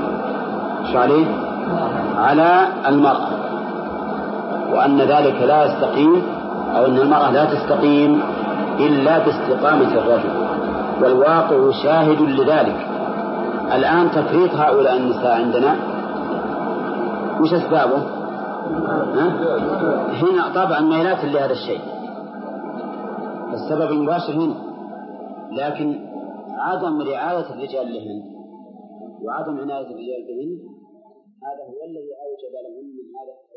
S3: على المرأة، وأن ذلك لا يستقيم، أو أن المرأة لا تستقيم إلا باستقامة الرجل، والواقع شاهد لذلك. الآن تفريط هؤلاء النساء عندنا وش أسبابه؟ هنا طبعا ميلات لهذا الشيء، السبب المباشر هنا، لكن عدم رعاية الرجال لهن وعدم عناية الرجال بهن هذا هو الذي أوجب لهم من هذا